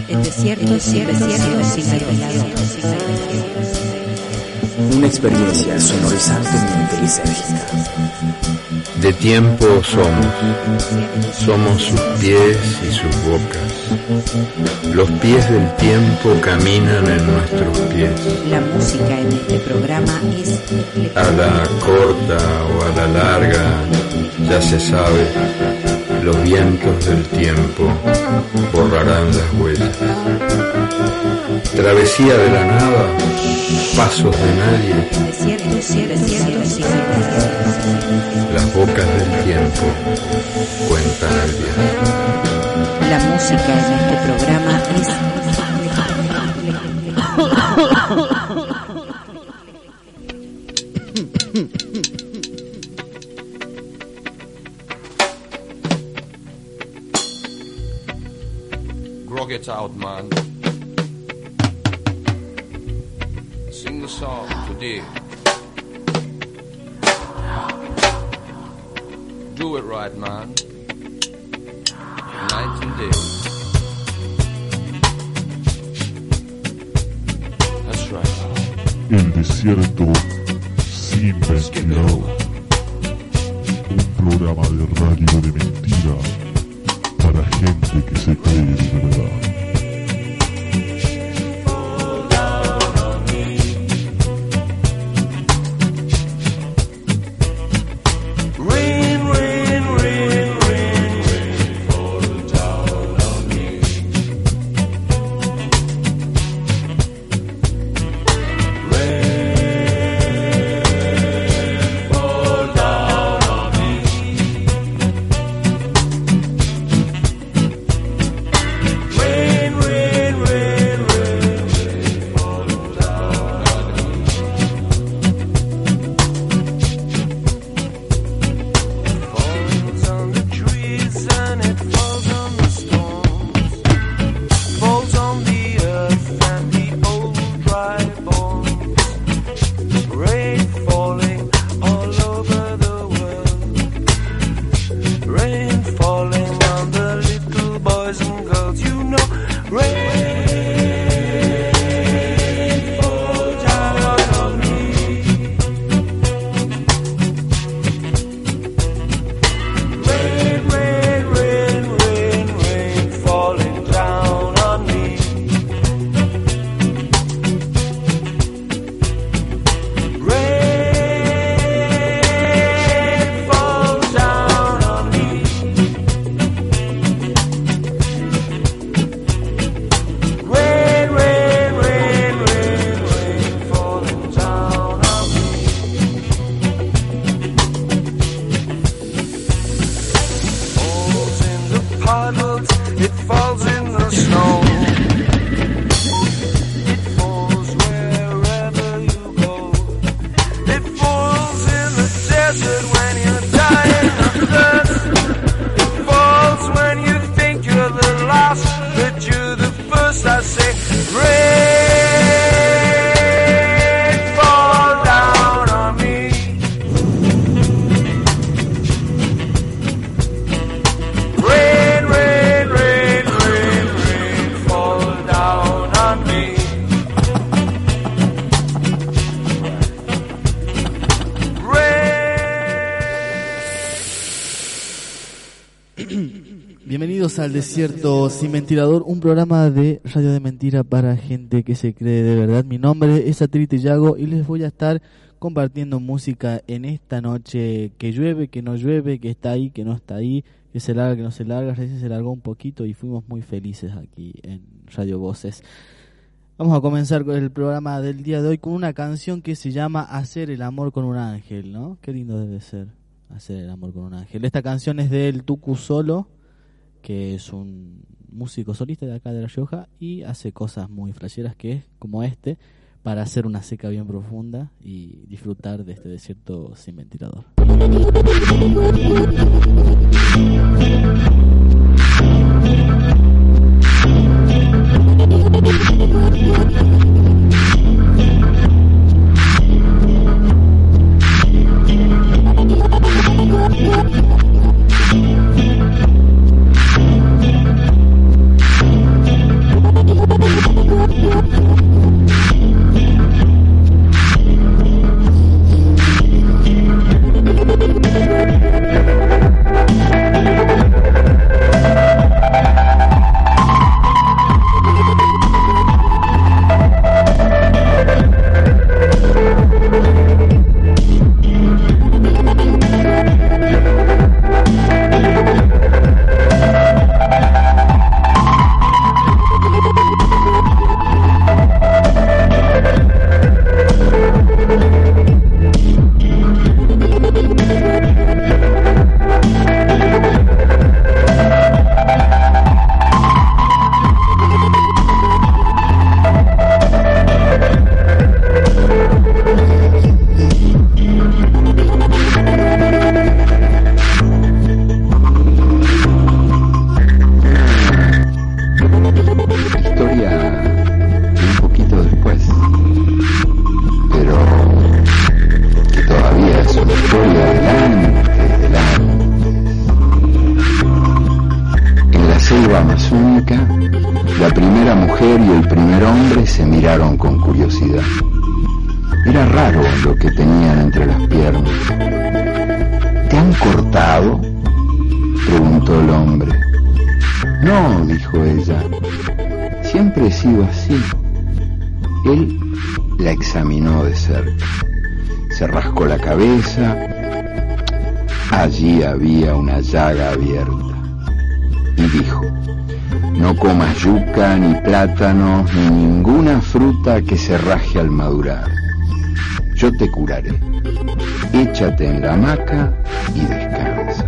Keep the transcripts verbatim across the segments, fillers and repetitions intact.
El desierto, desierto, desierto, sin revelador. Una experiencia sonorizantemente lisérgica. De tiempo somos, somos sus pies y sus bocas. Los pies del tiempo caminan en nuestros pies. La música en este programa es a la corta o a la larga, ya se sabe, los vientos del tiempo borrarán las huellas. Travesía de la nada, pasos de nadie. Desierto, desierto, desierto, sin revelador. Las bocas del tiempo cuentan el viaje. La música en este programa es Grog it out, man. Sing the song today. Do it right, man. Nineteen days. That's right. El desierto sin ventilador. Un programa de radio de mentira para gente que se cree de verdad. Al Desierto Sin Ventilador, un programa de radio de mentira para gente que se cree de verdad. Mi nombre es Satrite Yago y les voy a estar compartiendo música en esta noche que llueve, que no llueve, que está ahí, que no está ahí, que se larga, que no se larga. Recién se largó un poquito y fuimos muy felices aquí en Radio Voces. Vamos a comenzar con el programa del día de hoy con una canción que se llama Hacer el amor con un ángel, ¿no? Qué lindo debe ser hacer el amor con un ángel. Esta canción es del Tucu Solo, que es un músico solista de acá de La Rioja y hace cosas muy flasheras, que es como este, para hacer una seca bien profunda y disfrutar de este desierto sin ventilador. blanca, la primera mujer y el primer hombre se miraron con curiosidad. Era raro lo que tenían entre las piernas. ¿Te han cortado?, preguntó el hombre. No, dijo ella, siempre he sido así. Él la examinó de cerca. Se rascó la cabeza. Allí había una llaga abierta. Y dijo: no comas yuca, ni plátanos, ni ninguna fruta que se raje al madurar. Yo te curaré. Échate en la hamaca y descansa.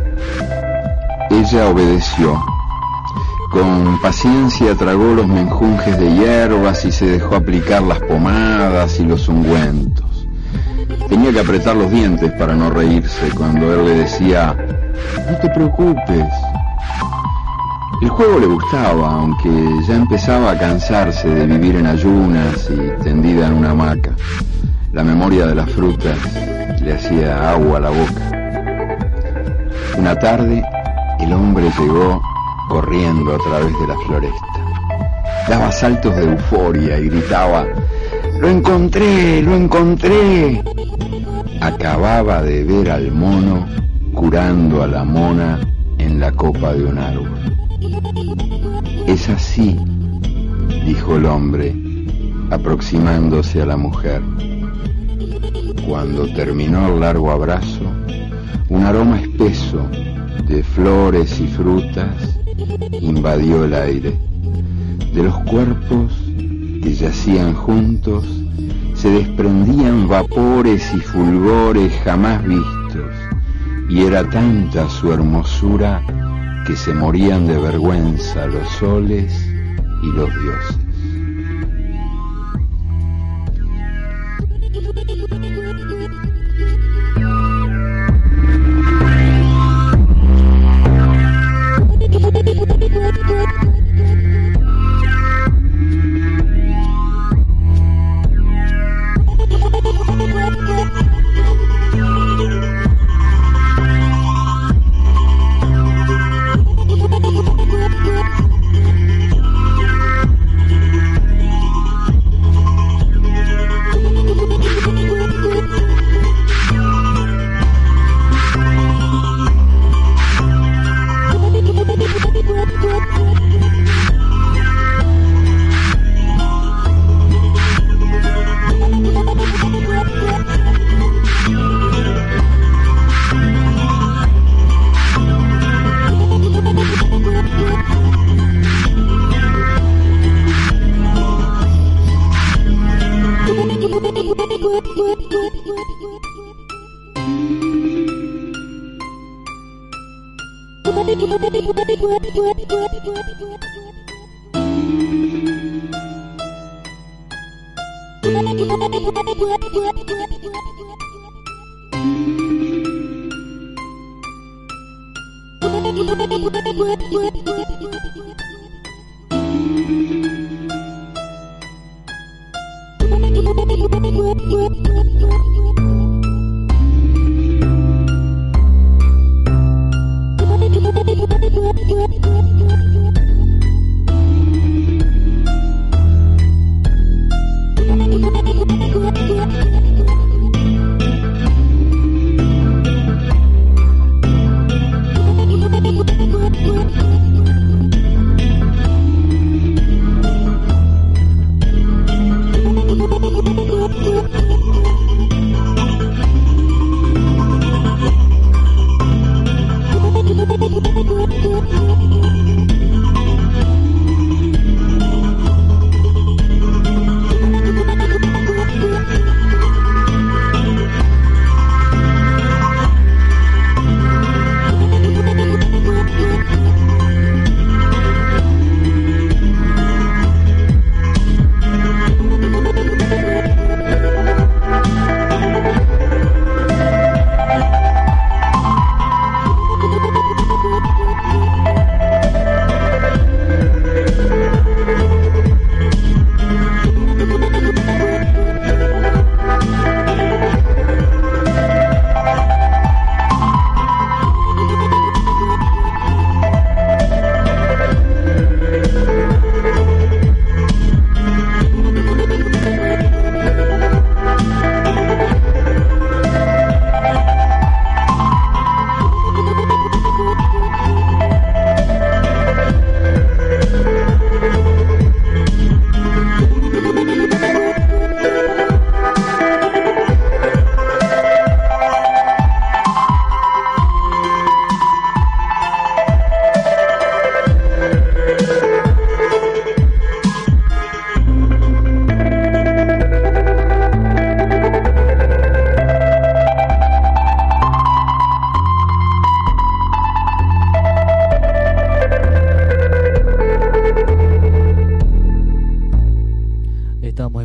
Ella obedeció. Con paciencia tragó los menjunjes de hierbas y se dejó aplicar las pomadas y los ungüentos. Tenía que apretar los dientes para no reírse cuando él le decía: no te preocupes. El juego le gustaba, aunque ya empezaba a cansarse de vivir en ayunas y tendida en una hamaca. La memoria de las frutas le hacía agua a la boca. Una tarde, el hombre llegó corriendo a través de la floresta. Daba saltos de euforia y gritaba: ¡lo encontré! ¡lo encontré! Acababa de ver al mono curando a la mona en la copa de un árbol. Es así, dijo el hombre, aproximándose a la mujer. Cuando terminó el largo abrazo, un aroma espeso de flores y frutas invadió el aire. De los cuerpos que yacían juntos se desprendían vapores y fulgores jamás vistos, y era tanta su hermosura que se morían de vergüenza los soles y los dioses.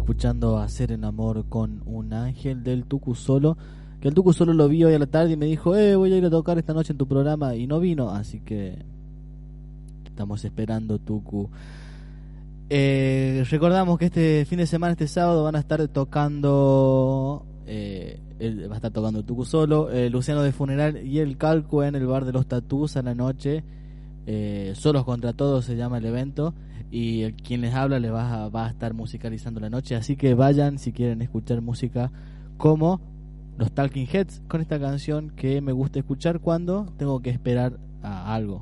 escuchando Hacer el amor con un ángel del Tucu Solo, que el Tucu Solo lo vi hoy a la tarde y me dijo, eh, voy a ir a tocar esta noche en tu programa, y no vino, así que estamos esperando, Tucu. Eh, recordamos que este fin de semana, este sábado, van a estar tocando, eh, el, va a estar tocando el Tucu Solo, eh, Luciano de Funeral y el Calco en el bar de los Tatús a la noche. Eh, Solos contra Todos se llama el evento, y el, quien les habla les va a, va a estar musicalizando la noche, así que vayan si quieren escuchar música como los Talking Heads, con esta canción que me gusta escuchar cuando tengo que esperar a algo.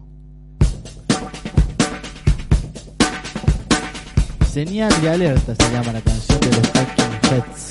Señal de alerta se llama la canción de los Talking Heads.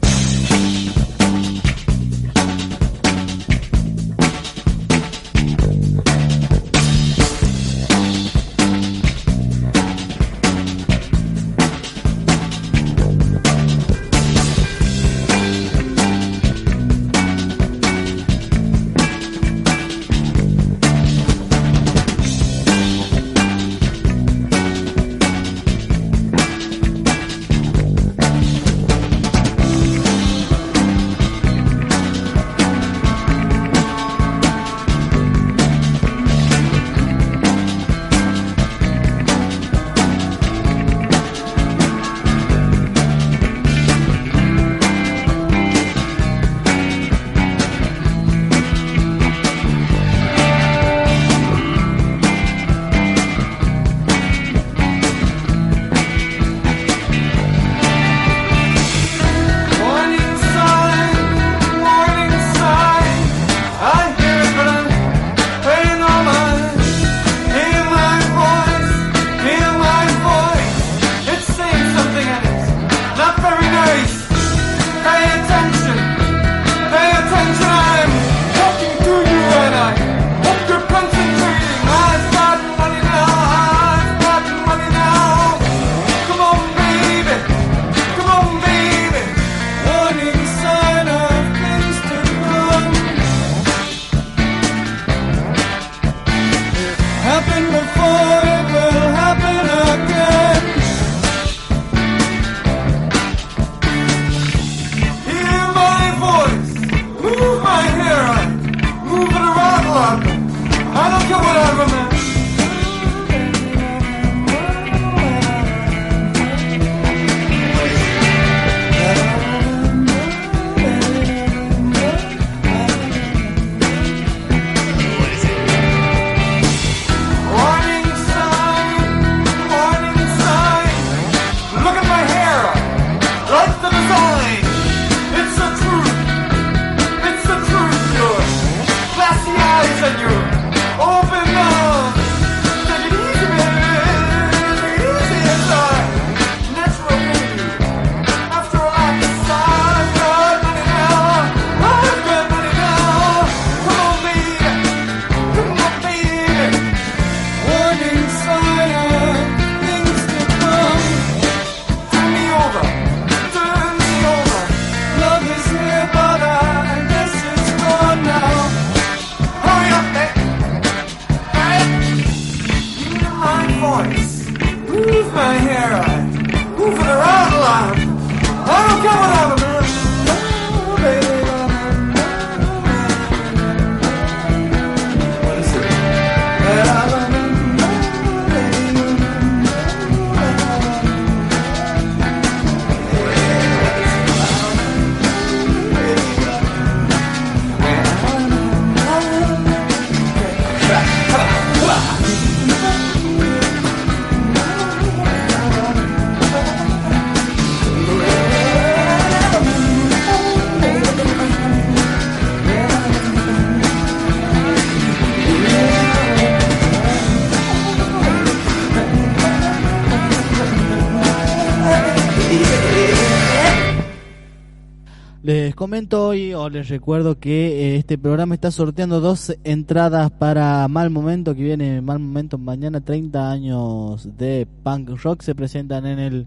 Les comento hoy, o les recuerdo que eh, este programa está sorteando dos entradas para Mal Momento, que viene Mal Momento mañana, treinta años de punk rock. Se presentan en el,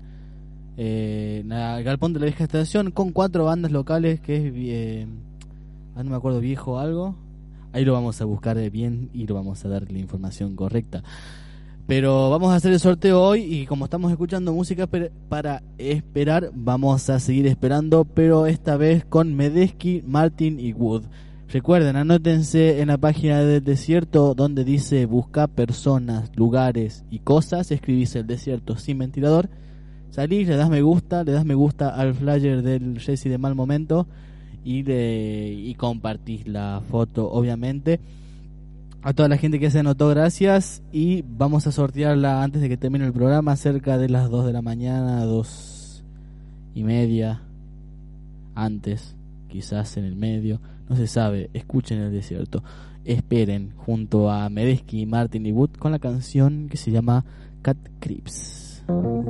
eh, en el Galpón de la Vieja Estación con cuatro bandas locales, que es, eh, no me acuerdo, Viejo algo. Ahí lo vamos a buscar bien y lo vamos a dar la información correcta. Pero vamos a hacer el sorteo hoy y como estamos escuchando música para esperar, vamos a seguir esperando, pero esta vez con Medeski, Martin y Wood. Recuerden, anótense en la página del desierto donde dice busca personas, lugares y cosas, escribís el desierto sin ventilador, salís, le das me gusta, le das me gusta al flyer del Jesse de Mal Momento y, le, y compartís la foto, obviamente. A toda la gente que se anotó, gracias. Y vamos a sortearla antes de que termine el programa, cerca de las dos de la mañana, dos y media, antes, quizás en el medio, no se sabe. Escuchen el desierto, esperen, junto a Medeski, Martin y Wood, con la canción que se llama Cat Creeps.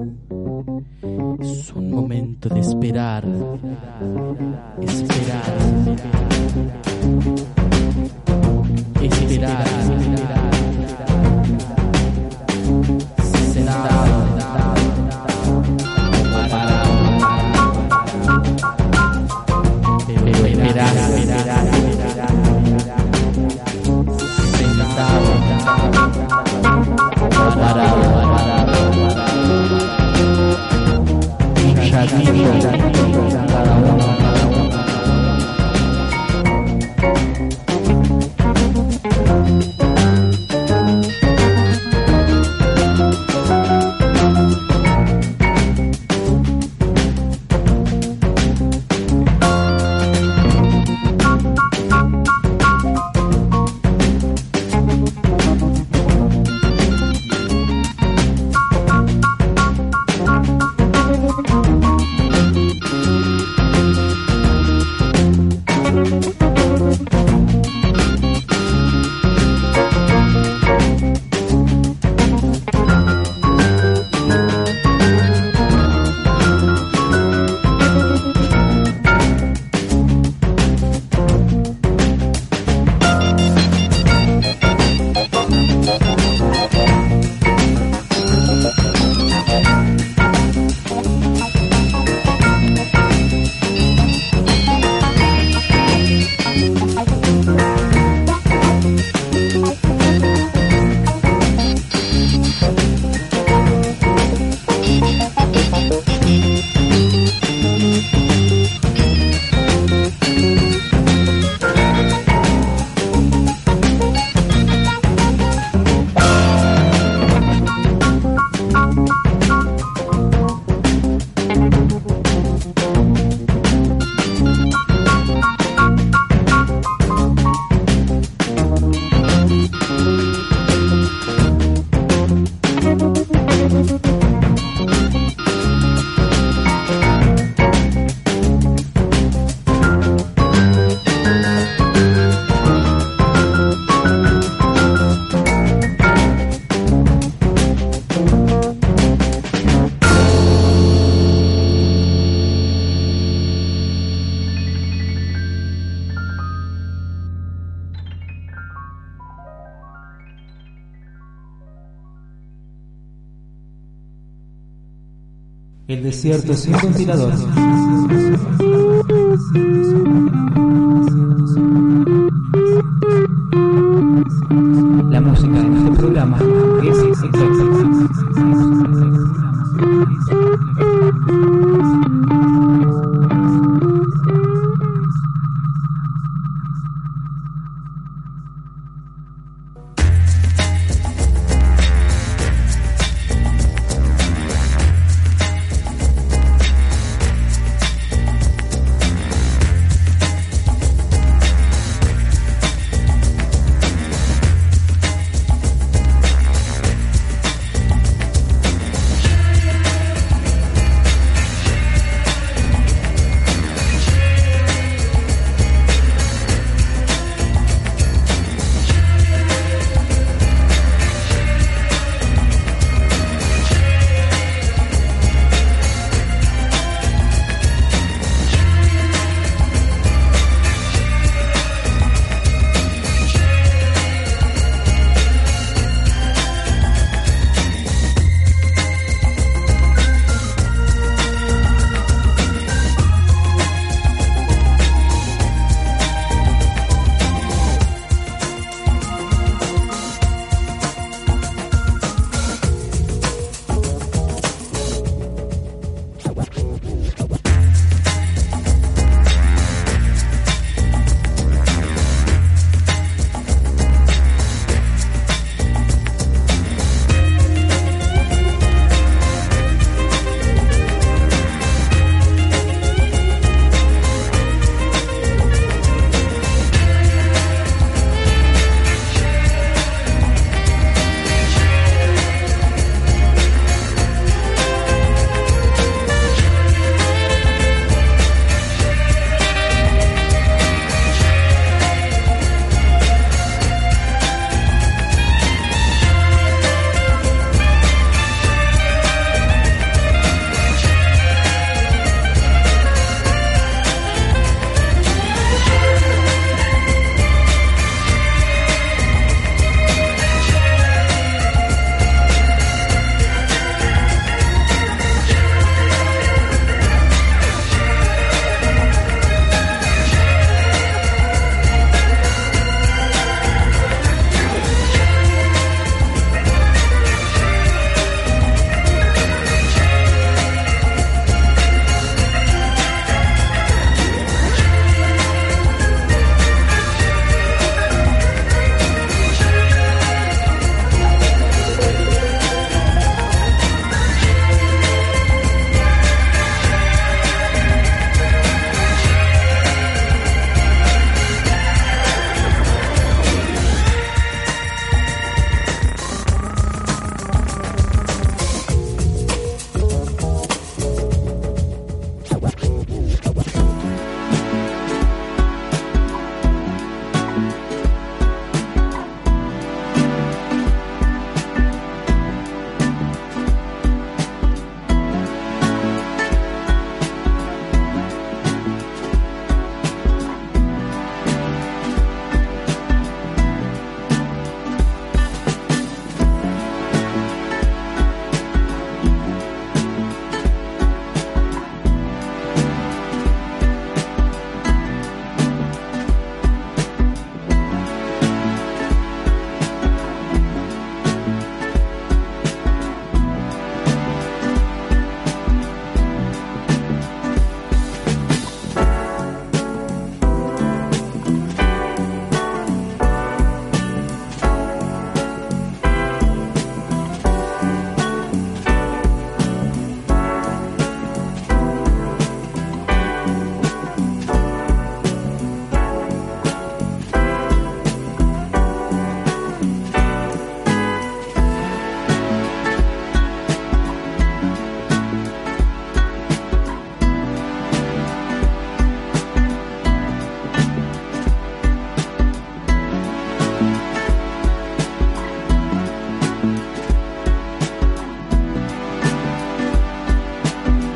Es un momento de esperar, esperar, esperar, sentado, parado, pero esperar, esperar, sentado, parado, un ratito cada uno. El desierto sin ventilador. La música en este programa es exacta.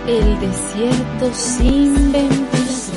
El desierto sin ventilador.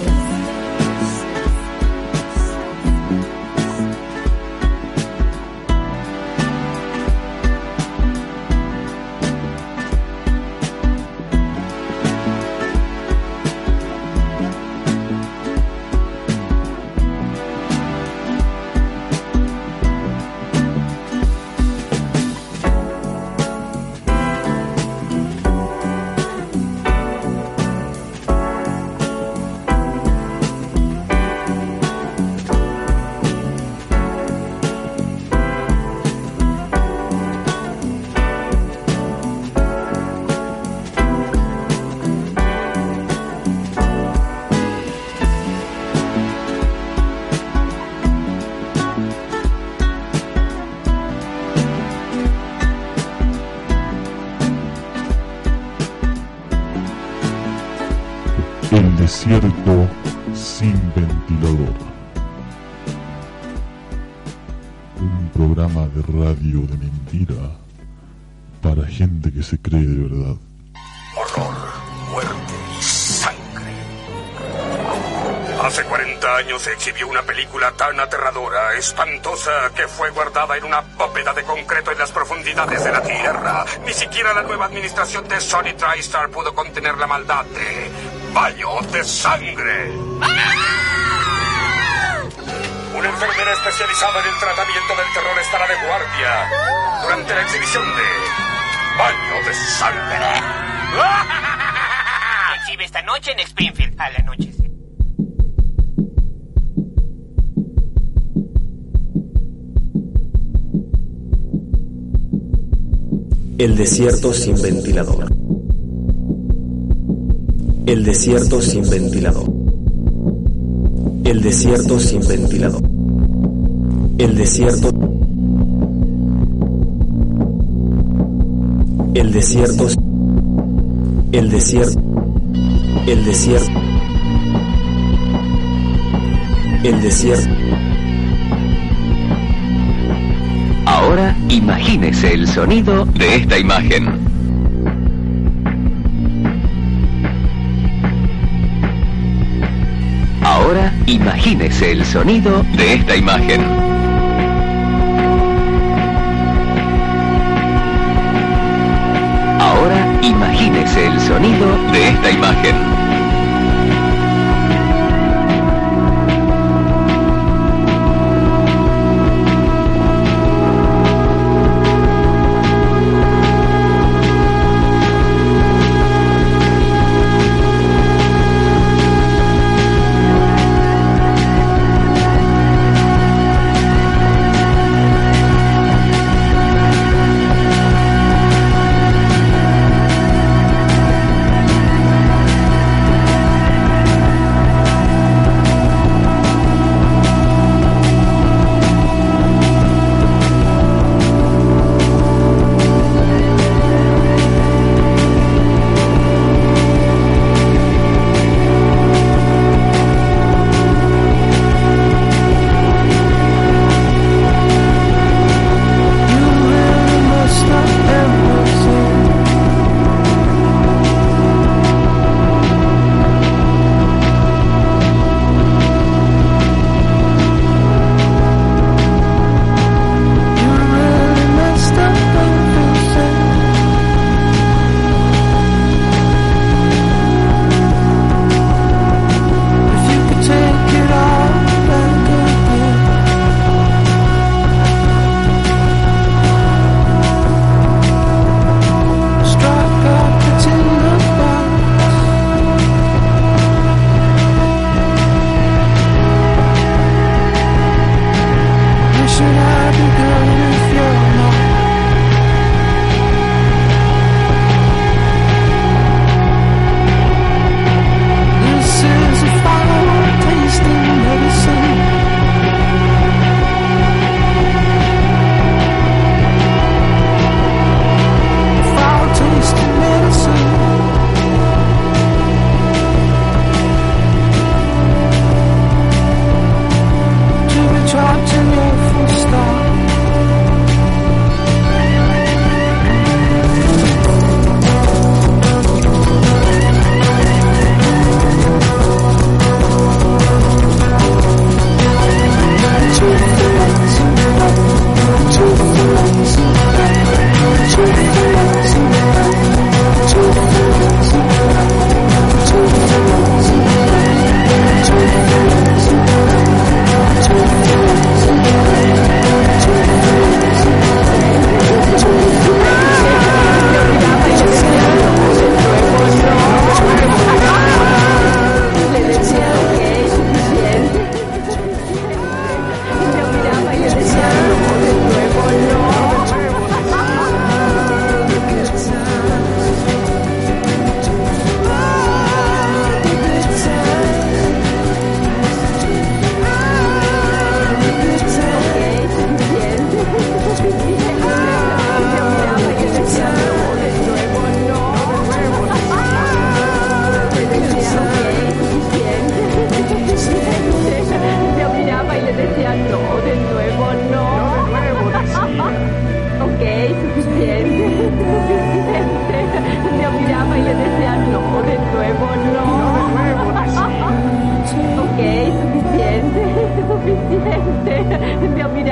El desierto sin ventilador. Un programa de radio de mentira para gente que se cree de verdad. Horror, muerte y sangre. Hace cuarenta años se exhibió una película tan aterradora, espantosa, que fue guardada en una bóveda de concreto en las profundidades de la Tierra. Ni siquiera la nueva administración de Sony TriStar pudo contener la maldad de Baño de Sangre. Una enfermera especializada en el tratamiento del terror estará de guardia durante la exhibición de Baño de Sangre. Exhibe esta noche en Springfield, a la noche. El desierto sin ventilador. El desierto sin ventilador. El desierto sin ventilador. El desierto. El desierto. El desierto. El desierto. El desierto. Ahora imagínese el sonido de esta imagen. Ahora imagínese el sonido de esta imagen. Ahora imagínese el sonido de esta imagen.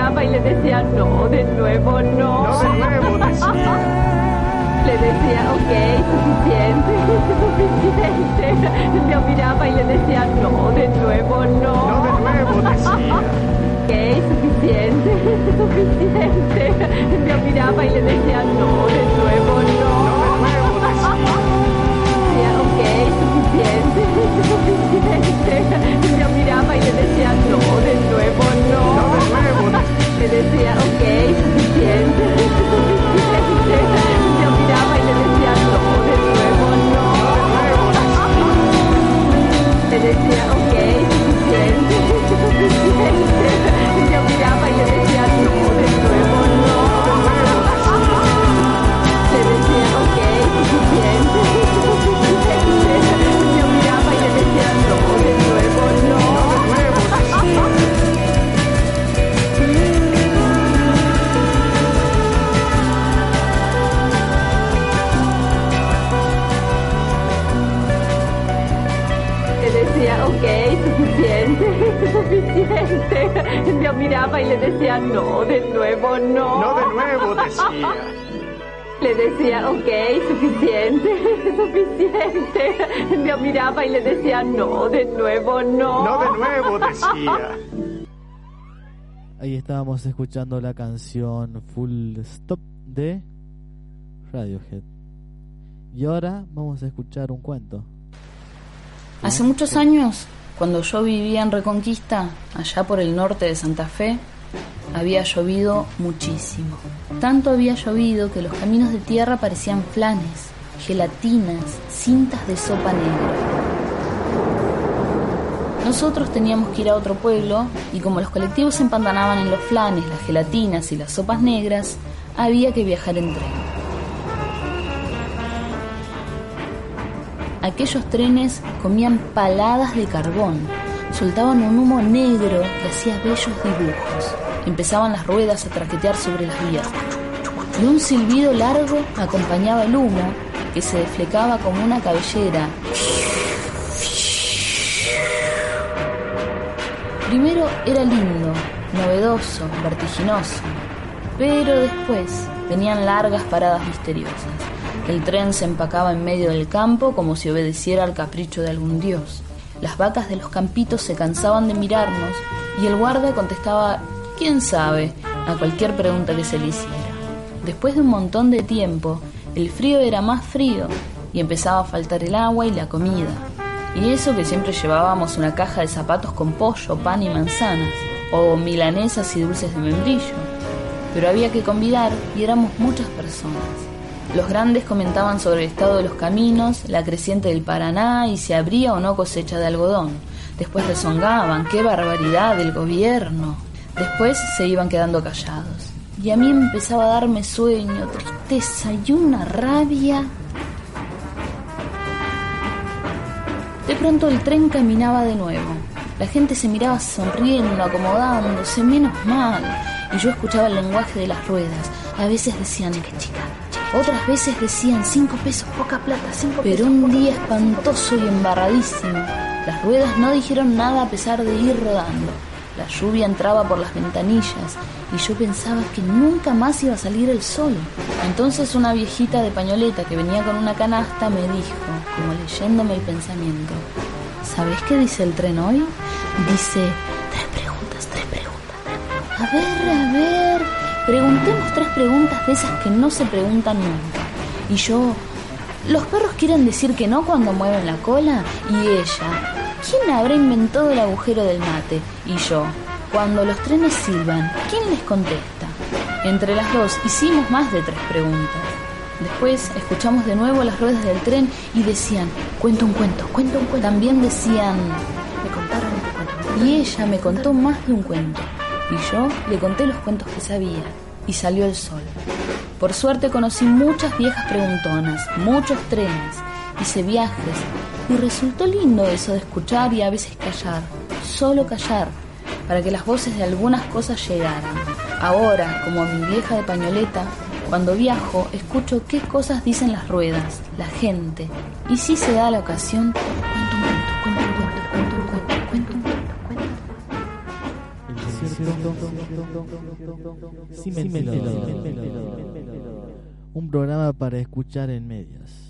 miraba y le decía no, de nuevo no. No, de nuevo, decía. Le decía, ok, suficiente, suficiente. Yo miraba y le decía no, de nuevo no. No, de nuevo, decía. Ok, suficiente, suficiente. Yo miraba y le decía no, de nuevo no. No, de nuevo, decía. Decía, ok, suficiente, suficiente. Yo miraba y le decía no, de nuevo no. No, de nuevo, decía. Le decía, ok, suficiente, suficiente. Yo miraba y le decía no, de nuevo no. Le decía, ok, suficiente, suficiente. Yo miraba y le decía no, de nuevo no. Le decía, ok, suficiente, suficiente. Yo miraba y le decía no, de nuevo no. Decía, ok, suficiente, suficiente. Yo miraba y le decía no, de nuevo no. No, de nuevo, decía. Le decía, ok, suficiente, suficiente. Yo miraba y le decía no, de nuevo no. No, de nuevo, decía. Ahí estábamos escuchando la canción Full Stop de Radiohead. Y ahora vamos a escuchar un cuento. Hace muchos años, cuando yo vivía en Reconquista, allá por el norte de Santa Fe, había llovido muchísimo. Tanto había llovido que los caminos de tierra parecían flanes, gelatinas, cintas de sopa negra. Nosotros teníamos que ir a otro pueblo y como los colectivos se empantanaban en los flanes, las gelatinas y las sopas negras, había que viajar en tren. Aquellos trenes comían paladas de carbón, soltaban un humo negro que hacía bellos dibujos. Empezaban las ruedas a traquetear sobre las vías. Y un silbido largo acompañaba el humo que se desflecaba como una cabellera. Primero era lindo, novedoso, vertiginoso, pero después venían largas paradas misteriosas. El tren se empacaba en medio del campo como si obedeciera al capricho de algún dios. Las vacas de los campitos se cansaban de mirarnos y el guarda contestaba, quién sabe, a cualquier pregunta que se le hiciera. Después de un montón de tiempo, el frío era más frío y empezaba a faltar el agua y la comida. Y eso que siempre llevábamos una caja de zapatos con pollo, pan y manzanas, o milanesas y dulces de membrillo. Pero había que convidar y éramos muchas personas. Los grandes comentaban sobre el estado de los caminos, la creciente del Paraná y si habría o no cosecha de algodón. Después rezongaban, ¡qué barbaridad del gobierno! Después se iban quedando callados. Y a mí empezaba a darme sueño, tristeza y una rabia. De pronto el tren caminaba de nuevo. La gente se miraba sonriendo, acomodándose, menos mal. Y yo escuchaba el lenguaje de las ruedas. A veces decían, qué chica. Otras veces decían cinco pesos, poca plata, cinco pesos. Pero un día espantoso y embarradísimo. Las ruedas no dijeron nada a pesar de ir rodando. La lluvia entraba por las ventanillas y yo pensaba que nunca más iba a salir el sol. Entonces una viejita de pañoleta que venía con una canasta me dijo, como leyéndome el pensamiento, ¿sabés qué dice el tren hoy? Dice, tres preguntas, tres preguntas, tres preguntas. A ver, a ver... Preguntemos tres preguntas de esas que no se preguntan nunca. Y yo, ¿los perros quieren decir que no cuando mueven la cola? Y ella, ¿quién habrá inventado el agujero del mate? Y yo, cuando los trenes silban, ¿quién les contesta? Entre las dos hicimos más de tres preguntas. Después escuchamos de nuevo las ruedas del tren y decían, cuenta un cuento, cuenta un cuento. También decían, me contaron un cuento. Y ella me contó más de un cuento. Y yo le conté los cuentos que sabía. Y salió el sol. Por suerte conocí muchas viejas preguntonas, muchos trenes, hice viajes. Y resultó lindo eso de escuchar y a veces callar. Solo callar, para que las voces de algunas cosas llegaran. Ahora, como a mi vieja de pañoleta, cuando viajo, escucho qué cosas dicen las ruedas, la gente. Y si se da la ocasión, cuento un cuento, cuento un cuento, cuento un cuento, cuento un cuento, cuento un cuento. Sin Ventilador. Un programa para escuchar en medias.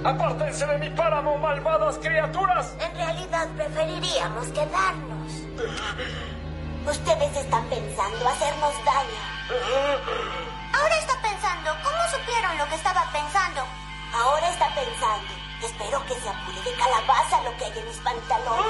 ¡Apártense de mi páramo, malvadas criaturas! En realidad preferiríamos quedarnos. Ustedes están pensando hacernos daño. Ahora está pensando, ¿cómo supieron lo que estaba pensando? Ahora está pensando, espero que se apure de calabaza lo que hay en mis pantalones.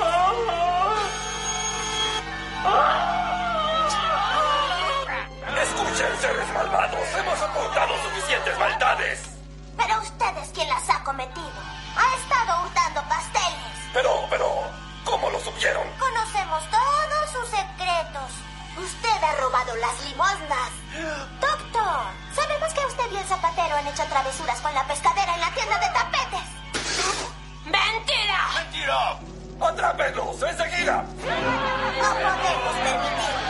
Escuchen, seres malvados, hemos ocultado suficientes maldades. Pero usted es quien las ha cometido. Ha estado hurtando pasteles. Pero, pero, ¿cómo lo supieron? Conocemos todos sus secretos. Usted ha robado las limosnas. Doctor, sabemos que usted y el zapatero han hecho travesuras con la pescadera en la tienda de tapetes. ¡Mentira! ¡Mentira! ¡Atrápenlos, enseguida! No podemos permitirlo.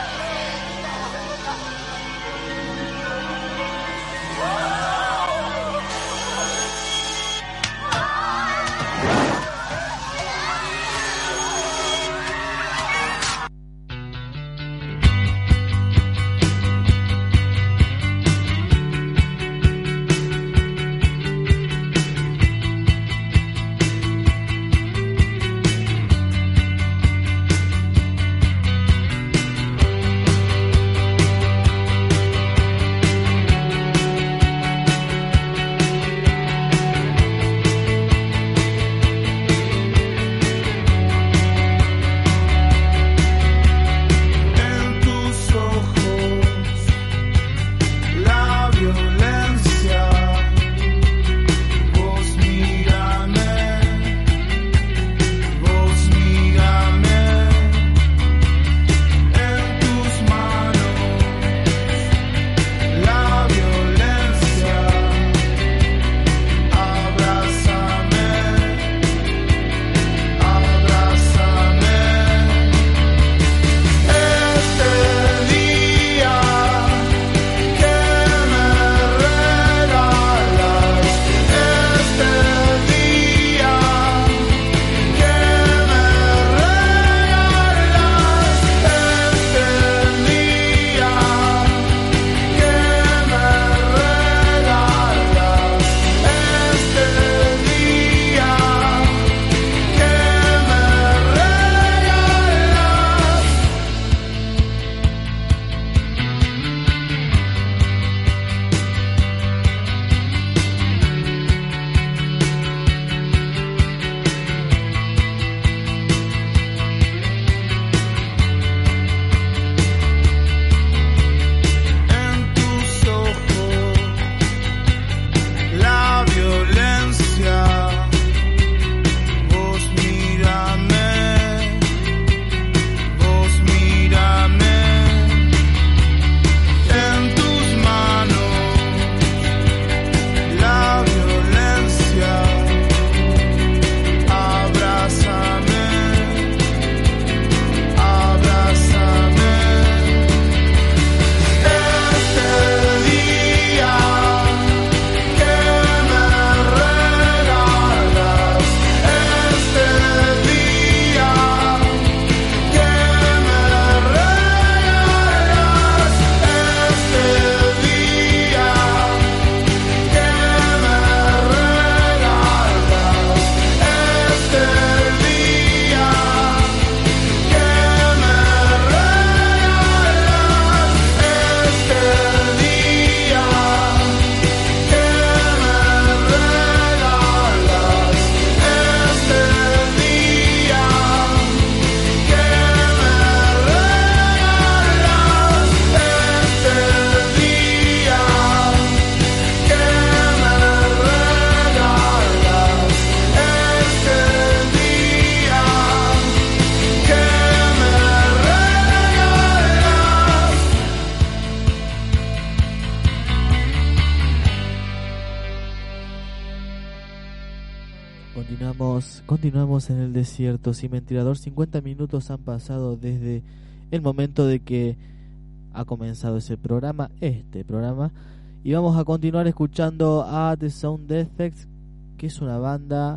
Continuamos, continuamos en el desierto sin ventilador. cincuenta minutos han pasado desde el momento de que ha comenzado ese programa, este programa, y vamos a continuar escuchando a The Sound Defects, que es una banda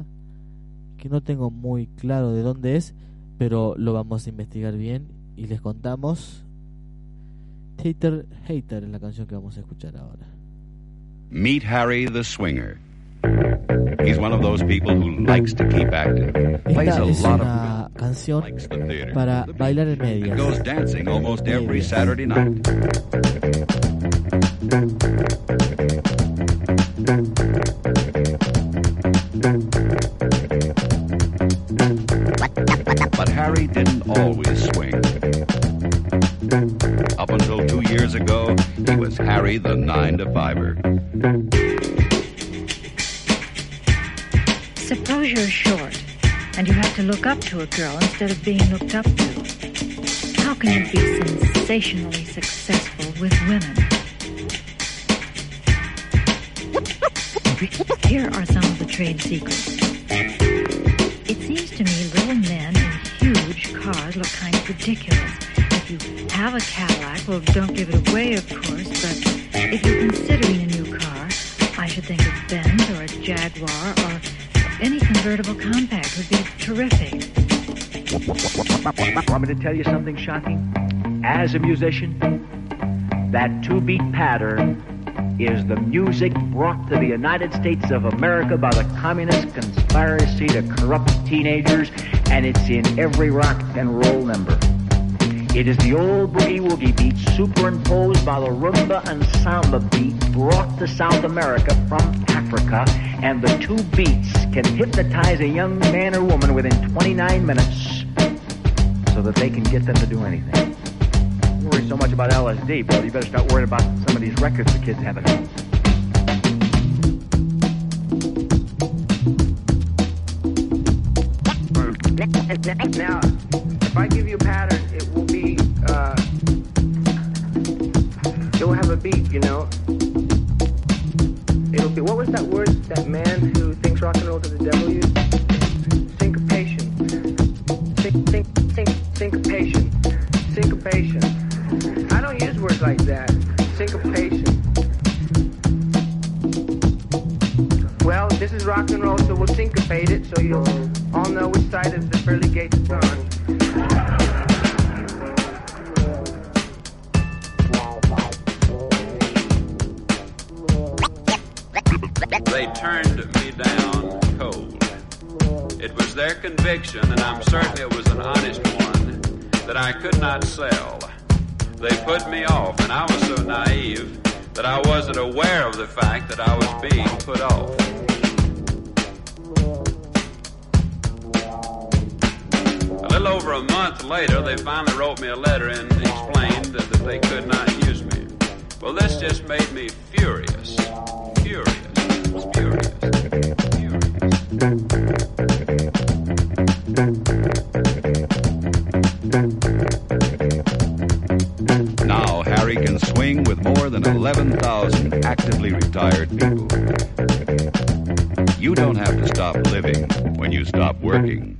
que no tengo muy claro de dónde es, pero lo vamos a investigar bien y les contamos. Hater, Hater es la canción que vamos a escuchar ahora. Meet Harry the Swinger. He's one of those people who likes to keep active. Plays Esta a es lot of una canción likes the theater. para bailar en And medias. goes dancing almost every Saturday night. But Harry didn't always swing. Up until two years ago, he was Harry the nine to fiver. Suppose you're short and you have to look up to a girl instead of being looked up to. How can you be sensationally successful with women? Here are some of the trade secrets. It seems to me little men in huge cars look kind of ridiculous. If you have a Cadillac, well, don't give it away, of course, but if you're considering a new car, I should think a Benz or a Jaguar or any convertible compact would be terrific. Want me to tell you something shocking? As a musician, that two-beat pattern is the music brought to the United States of America by the communist conspiracy to corrupt teenagers, and it's in every rock and roll number. It is the old boogie-woogie beat superimposed by the rumba and samba beat brought to South America from Africa, and the two beats can hypnotize a young man or woman within twenty-nine minutes so that they can get them to do anything. Don't worry so much about L S D, brother. You better start worrying about some of these records the kids have at home. Now, if I give you a pattern, it will be, uh, it will have a beat, you know. It'll be, what was that word that man who thinks rock and roll to the devil used? Syncopation. Sync, sync, sync, syncopation. Syncopation. I don't use words like that. Syncopation. Well, this is rock and roll, so we'll syncopate it so you'll all know which side of the pearly gates it's on. They turned me down cold. It was their conviction, and I'm certain it was an honest one, that I could not sell. They put me off, and I was so naive that I wasn't aware of the fact that I was being put off. A little over a month later, they finally wrote me a letter and explained that, that they could not use me. Well, this just made me furious. Furious. Furious. Now Harry can swing with more than eleven thousand actively retired people. You don't have to stop living when you stop working.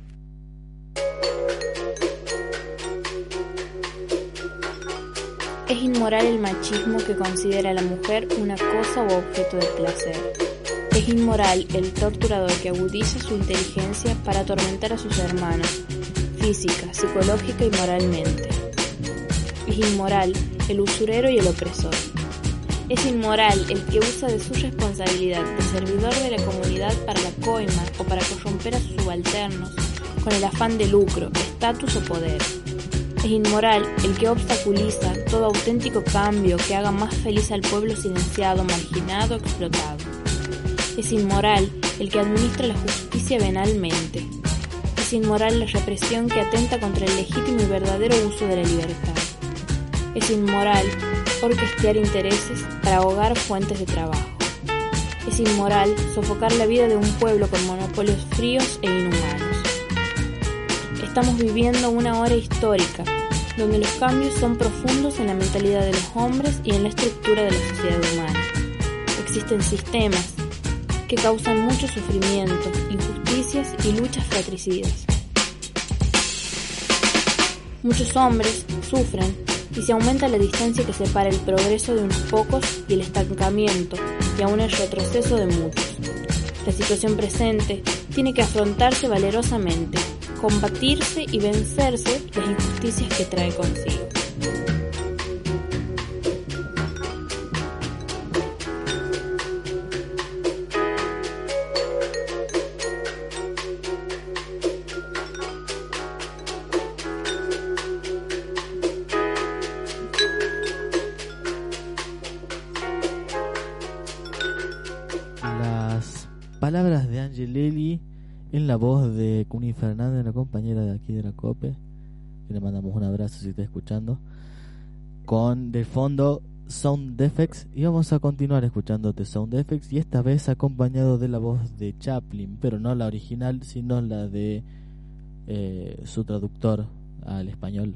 Es inmoral el machismo que considera a la mujer una cosa o objeto de placer. Es inmoral el torturador que agudiza su inteligencia para atormentar a sus hermanos, física, psicológica y moralmente. Es inmoral el usurero y el opresor. Es inmoral el que usa de su responsabilidad de servidor de la comunidad para la coima o para corromper a sus subalternos con el afán de lucro, estatus o poder. Es inmoral el que obstaculiza todo auténtico cambio que haga más feliz al pueblo silenciado, marginado, explotado. Es inmoral el que administra la justicia venalmente. Es inmoral la represión que atenta contra el legítimo y verdadero uso de la libertad. Es inmoral orquestar intereses para ahogar fuentes de trabajo. Es inmoral sofocar la vida de un pueblo con monopolios fríos e inhumanos. Estamos viviendo una hora histórica, donde los cambios son profundos en la mentalidad de los hombres y en la estructura de la sociedad humana. Existen sistemas que causan mucho sufrimiento, injusticias y luchas fratricidas. Muchos hombres sufren y se aumenta la distancia que separa el progreso de unos pocos y el estancamiento y aún el retroceso de muchos. La situación presente tiene que afrontarse valerosamente, combatirse y vencerse las injusticias que trae consigo. palabras de Angelelli en la voz de Cuni Fernández, una compañera de aquí de la COPE, que le mandamos un abrazo si está escuchando, con de fondo Sound Defects, y vamos a continuar escuchando The Sound Defects, y esta vez acompañado de la voz de Chaplin, pero no la original, sino la de eh, su traductor al español.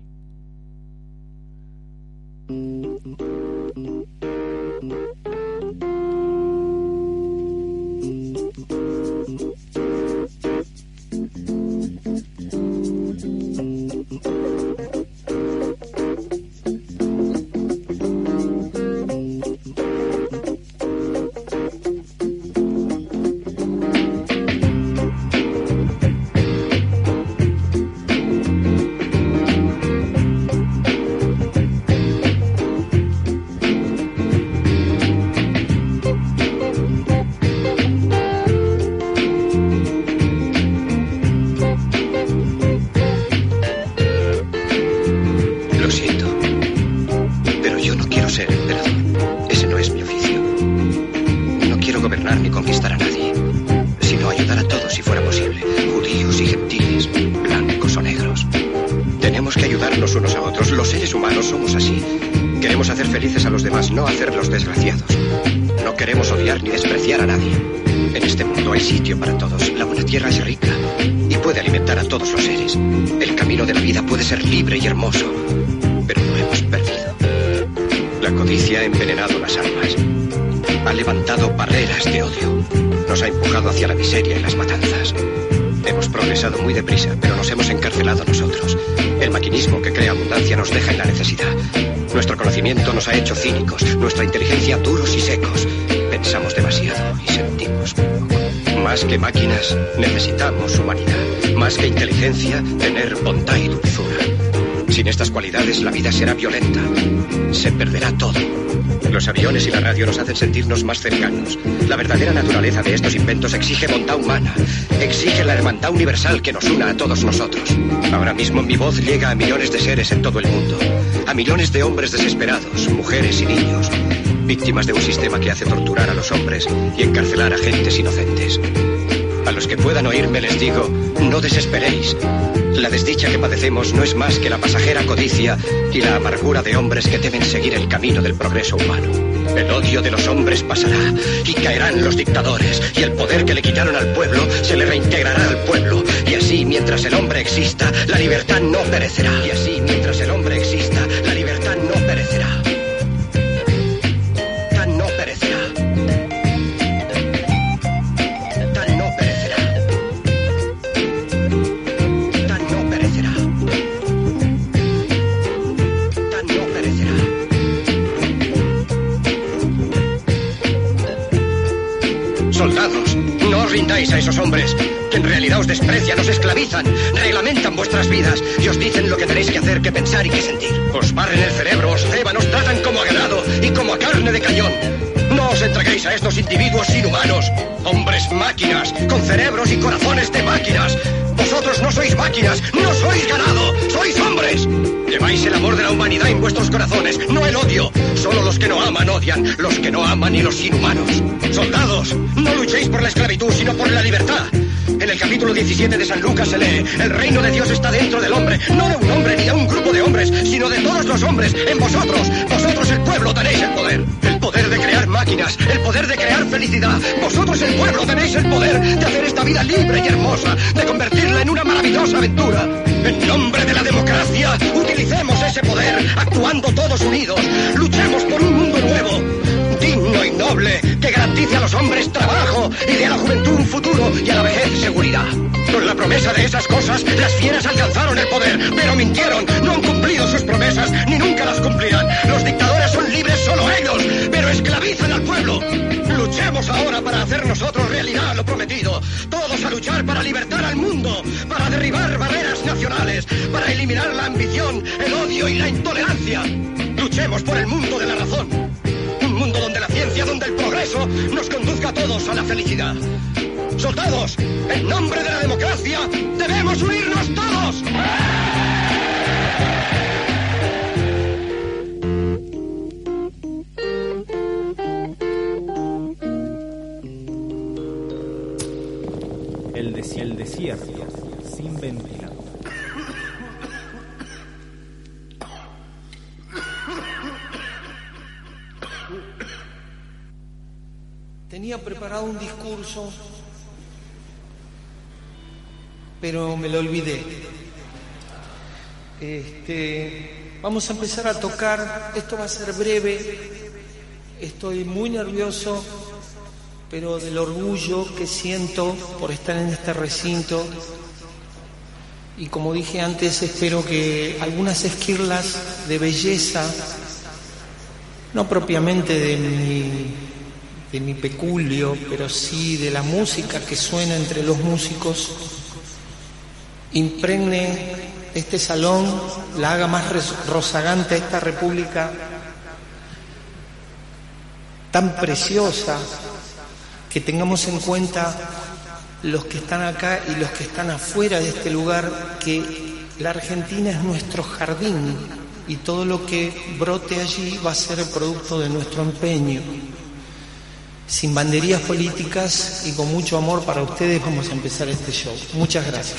No hacerlos desgraciados. No queremos odiar ni despreciar a nadie. En este mundo hay sitio para todos. La buena tierra es rica y puede alimentar a todos los seres. El camino de la vida puede ser libre y hermoso, pero lo hemos perdido. La codicia ha envenenado las almas. Ha levantado barreras de odio. Nos ha empujado hacia la miseria y las matanzas. Hemos progresado muy deprisa, pero nos hemos encarcelado nosotros. El maquinismo que crea abundancia nos deja en la necesidad. Nuestro conocimiento nos ha hecho cínicos, nuestra inteligencia duros y secos. Pensamos demasiado y sentimos poco. Más que máquinas, necesitamos humanidad. Más que inteligencia, tener bondad y dulzura. Sin estas cualidades, la vida será violenta. Se perderá todo. Los aviones y la radio nos hacen sentirnos más cercanos. La verdadera naturaleza de estos inventos exige bondad humana. Exige la hermandad universal que nos una a todos nosotros. Ahora mismo mi voz llega a millones de seres en todo el mundo. A millones de hombres desesperados, mujeres y niños. Víctimas de un sistema que hace torturar a los hombres y encarcelar a gentes inocentes. A los que puedan oírme les digo, no desesperéis. La desdicha que padecemos no es más que la pasajera codicia y la amargura de hombres que temen seguir el camino del progreso humano. El odio de los hombres pasará y caerán los dictadores, y el poder que le quitaron al pueblo se le reintegrará al pueblo. Y así, mientras el hombre exista, la libertad no perecerá. Y así, mientras el hombre exista, la libertad no perecerá. Soldados, no os rindáis a esos hombres, que en realidad os desprecian, os esclavizan, reglamentan vuestras vidas y os dicen lo que tenéis que hacer, que pensar y que sentir. Os barren el cerebro, os ceban, os tratan como a ganado y como a carne de cañón. No os entreguéis a estos individuos inhumanos, hombres máquinas, con cerebros y corazones de máquinas. Vosotros no sois máquinas, no sois ganado, sois hombres. Lleváis el amor de la humanidad en vuestros corazones, no el odio. Solo los que no aman odian, los que no aman y los inhumanos. Soldados, no luchéis por la esclavitud, sino por la libertad. En el capítulo diecisiete de San Lucas se lee, el reino de Dios está dentro del hombre, no de un hombre ni de un grupo de hombres, sino de todos los hombres, en vosotros. Vosotros el pueblo tenéis el poder, el poder de crear máquinas, el poder de crear felicidad. Vosotros el pueblo tenéis el poder de hacer esta vida libre y hermosa, de convertirla en una maravillosa aventura. En nombre de la democracia, utilicemos ese poder, actuando todos unidos. Luchemos por un mundo nuevo, digno y noble, que garantice a los hombres trabajo y dé a la juventud un futuro y a la vejez seguridad. Con la promesa de esas cosas, las fieras alcanzaron el poder, pero mintieron, no han cumplido sus promesas, ni nunca las cumplirán. Los dictadores son libres solo ellos, pero esclavizan al pueblo. Luchemos ahora para hacer nosotros realidad lo prometido. Todos a luchar para libertar al mundo, para derribar barreras nacionales, para eliminar la ambición, el odio y la intolerancia. Luchemos por el mundo de la razón. Un mundo donde la ciencia, donde el progreso nos conduzca a todos a la felicidad. Soldados, en nombre de la democracia, debemos unirnos todos. El, desi- el desierto sin ventilador. Tenía preparado un discurso, pero me lo olvidé. Este, vamos a empezar a tocar, esto va a ser breve, estoy muy nervioso, pero del orgullo que siento por estar en este recinto, y como dije antes, espero que algunas esquirlas de belleza, no propiamente de mi, de mi peculio, pero sí de la música que suena entre los músicos, impregne este salón, la haga más rozagante a esta república tan preciosa, que tengamos en cuenta los que están acá y los que están afuera de este lugar, que la Argentina es nuestro jardín y todo lo que brote allí va a ser el producto de nuestro empeño. Sin banderías políticas y con mucho amor para ustedes vamos a empezar este show. Muchas gracias.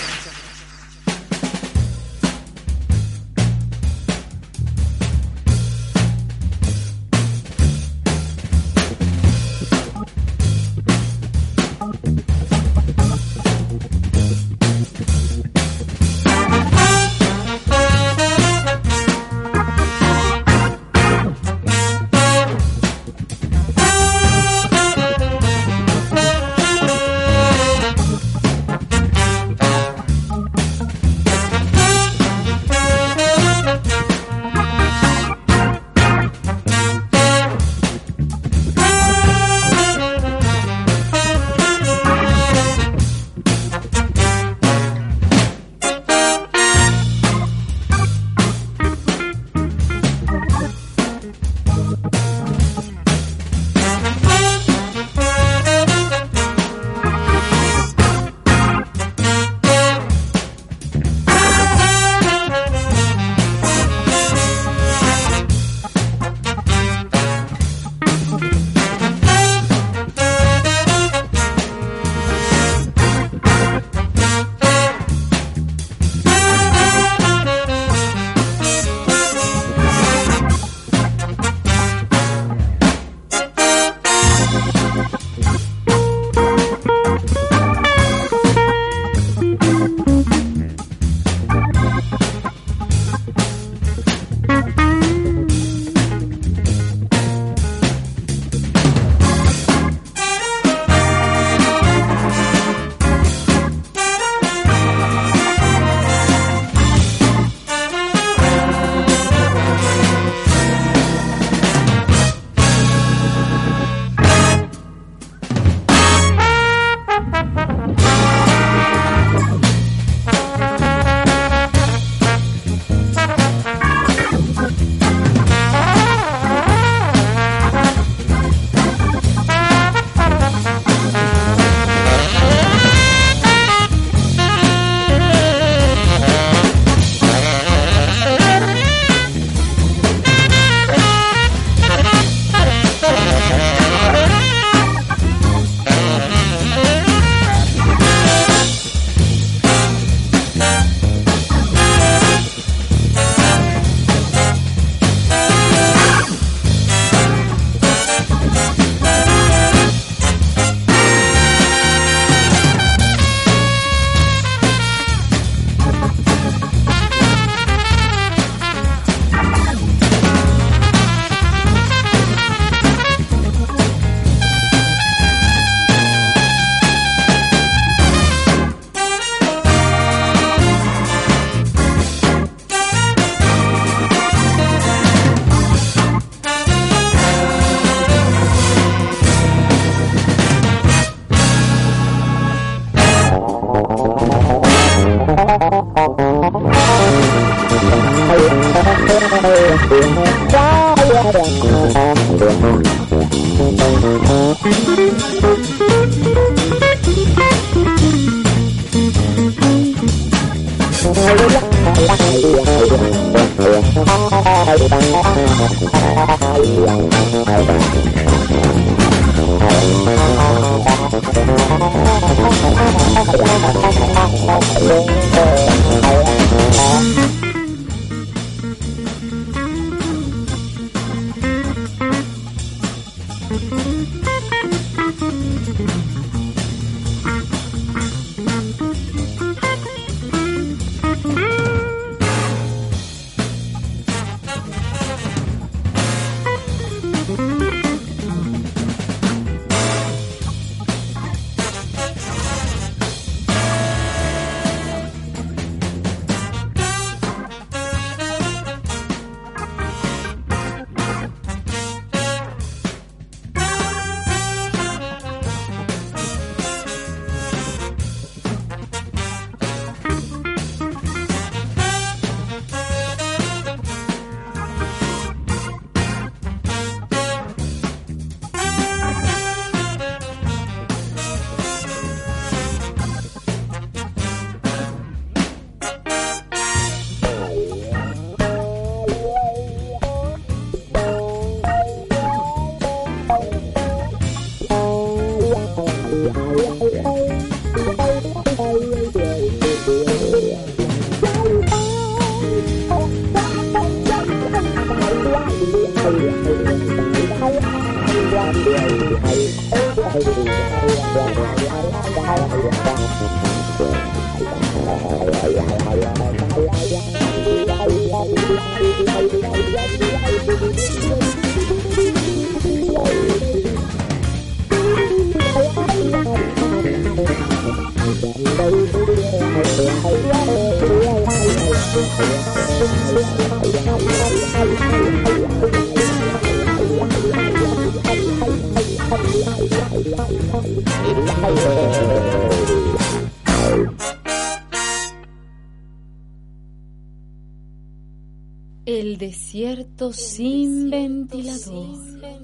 Thank you. El desierto sin ventilador.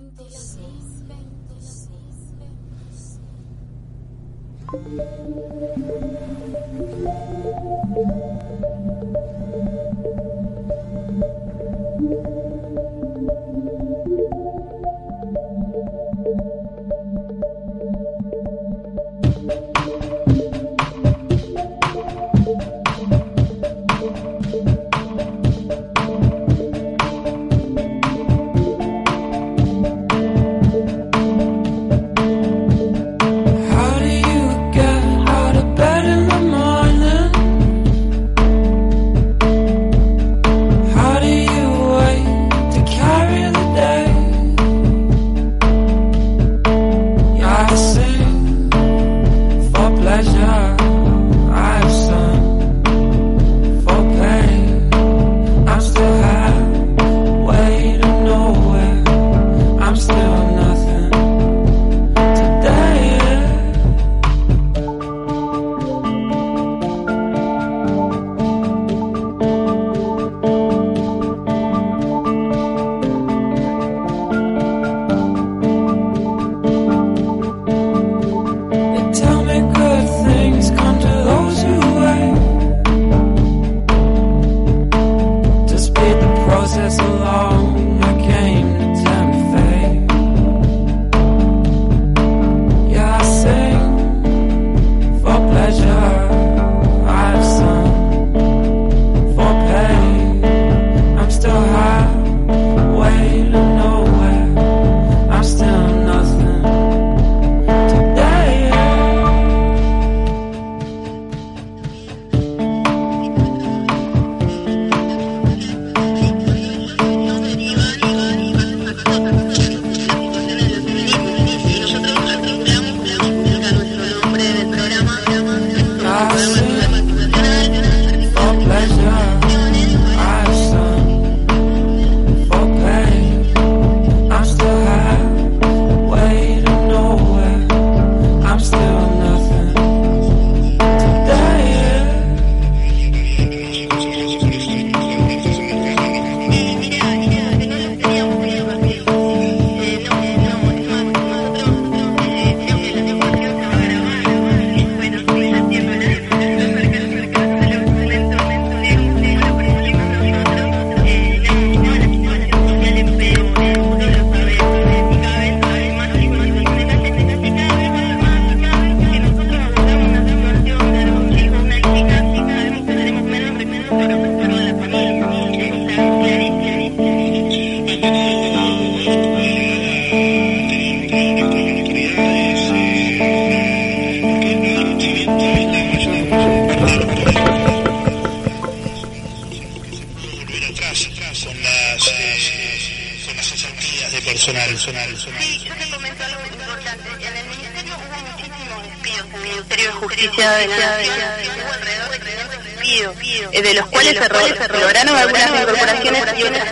De los cuales se lograron algunas incorporaciones y otras.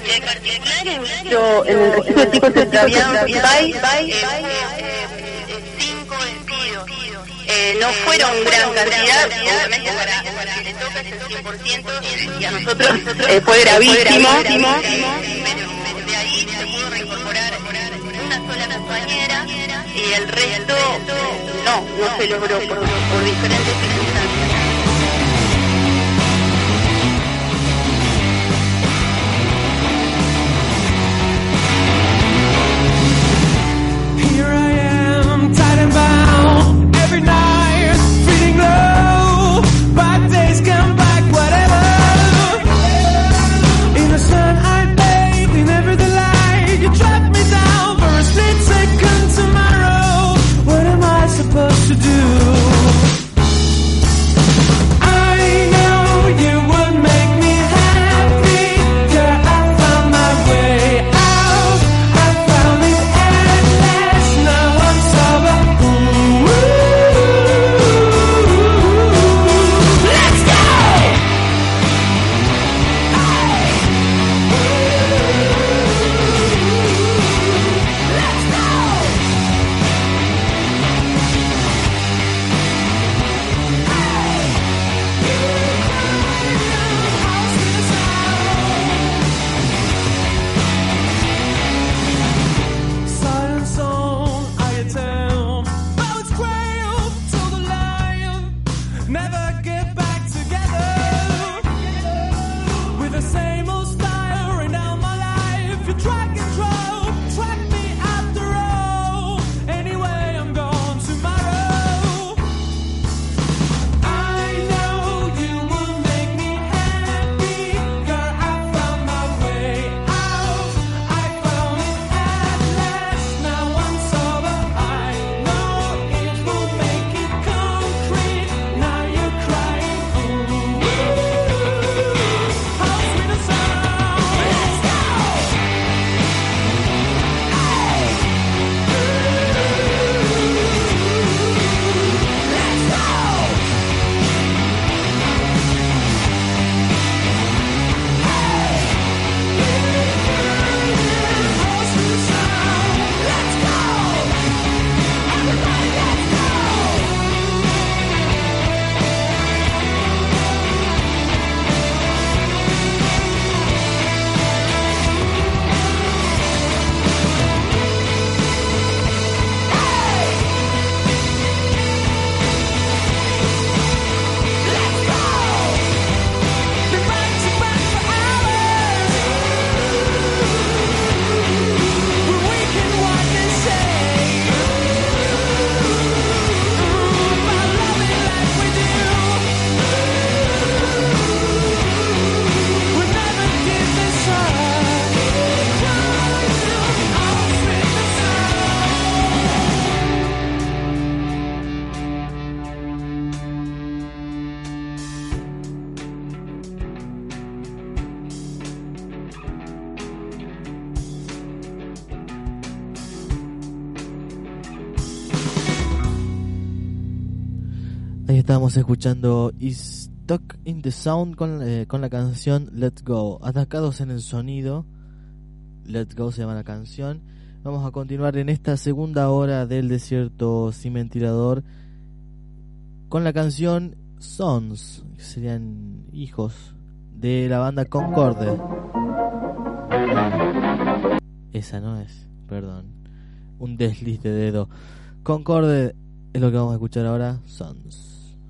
Yo, en el registro de tipos de había cinco despidos. No fueron gran cantidad, obviamente para si le toca es el cien por ciento y a nosotros eh, fue gravísimo, pero de ahí se pudo reincorporar una sola compañera y el resto no, no se logró por, por diferentes circunstancias. Here I am, tied and bound. Ahí estábamos escuchando Is Stuck in the Sound con, eh, con la canción Let's Go. Atacados en el sonido. Let's Go se llama la canción. Vamos a continuar en esta segunda hora del Desierto Sin Ventilador con la canción Sons, que serían hijos, de la banda Concorde. Esa no es, perdón, un desliz de dedo. Concorde es lo que vamos a escuchar ahora, Sons.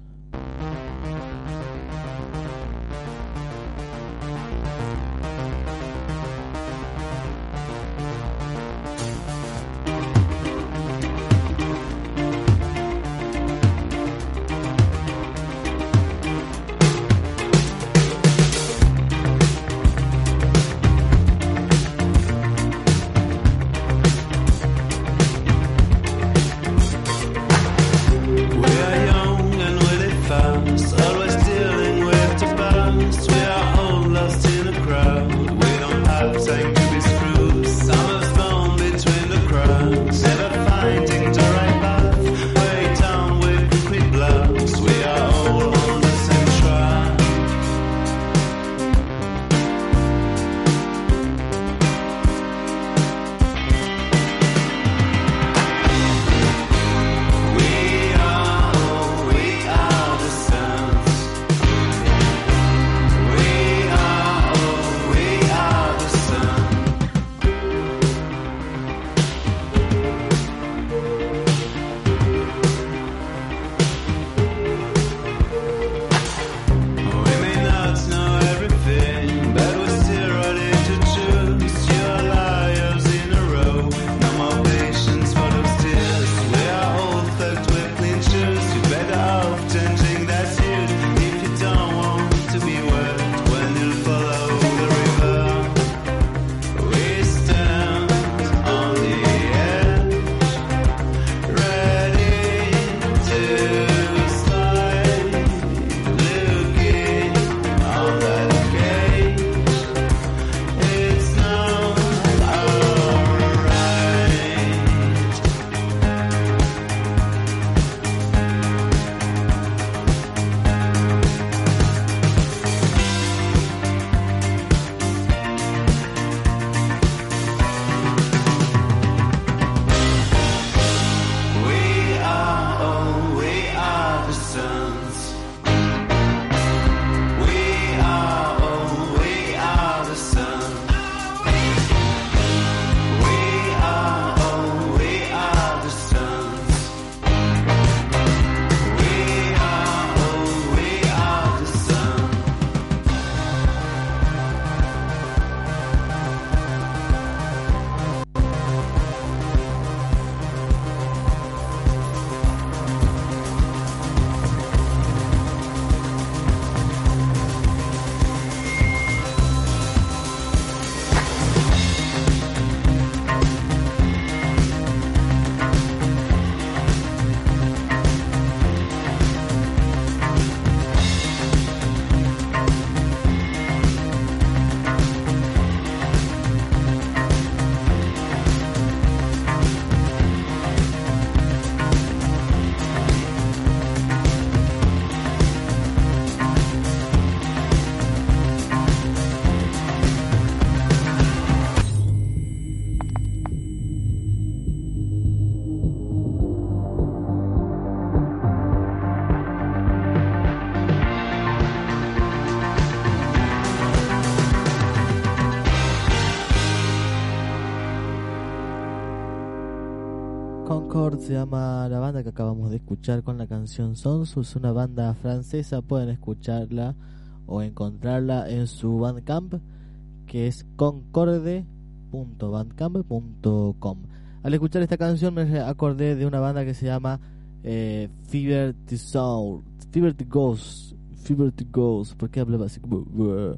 Concord se llama la banda que acabamos de escuchar con la canción Sons. Es una banda francesa, pueden escucharla o encontrarla en su Bandcamp, que es concorde punto bandcamp punto com. Al escuchar esta canción me acordé de una banda que se llama eh, Fever to Soul, Fever to Ghost, Fever to Ghost, ¿por qué hablaba así como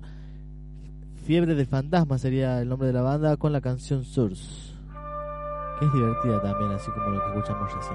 Fiebre del Fantasma sería el nombre de la banda, con la canción Source, que es divertida también, así como lo que escuchamos recién.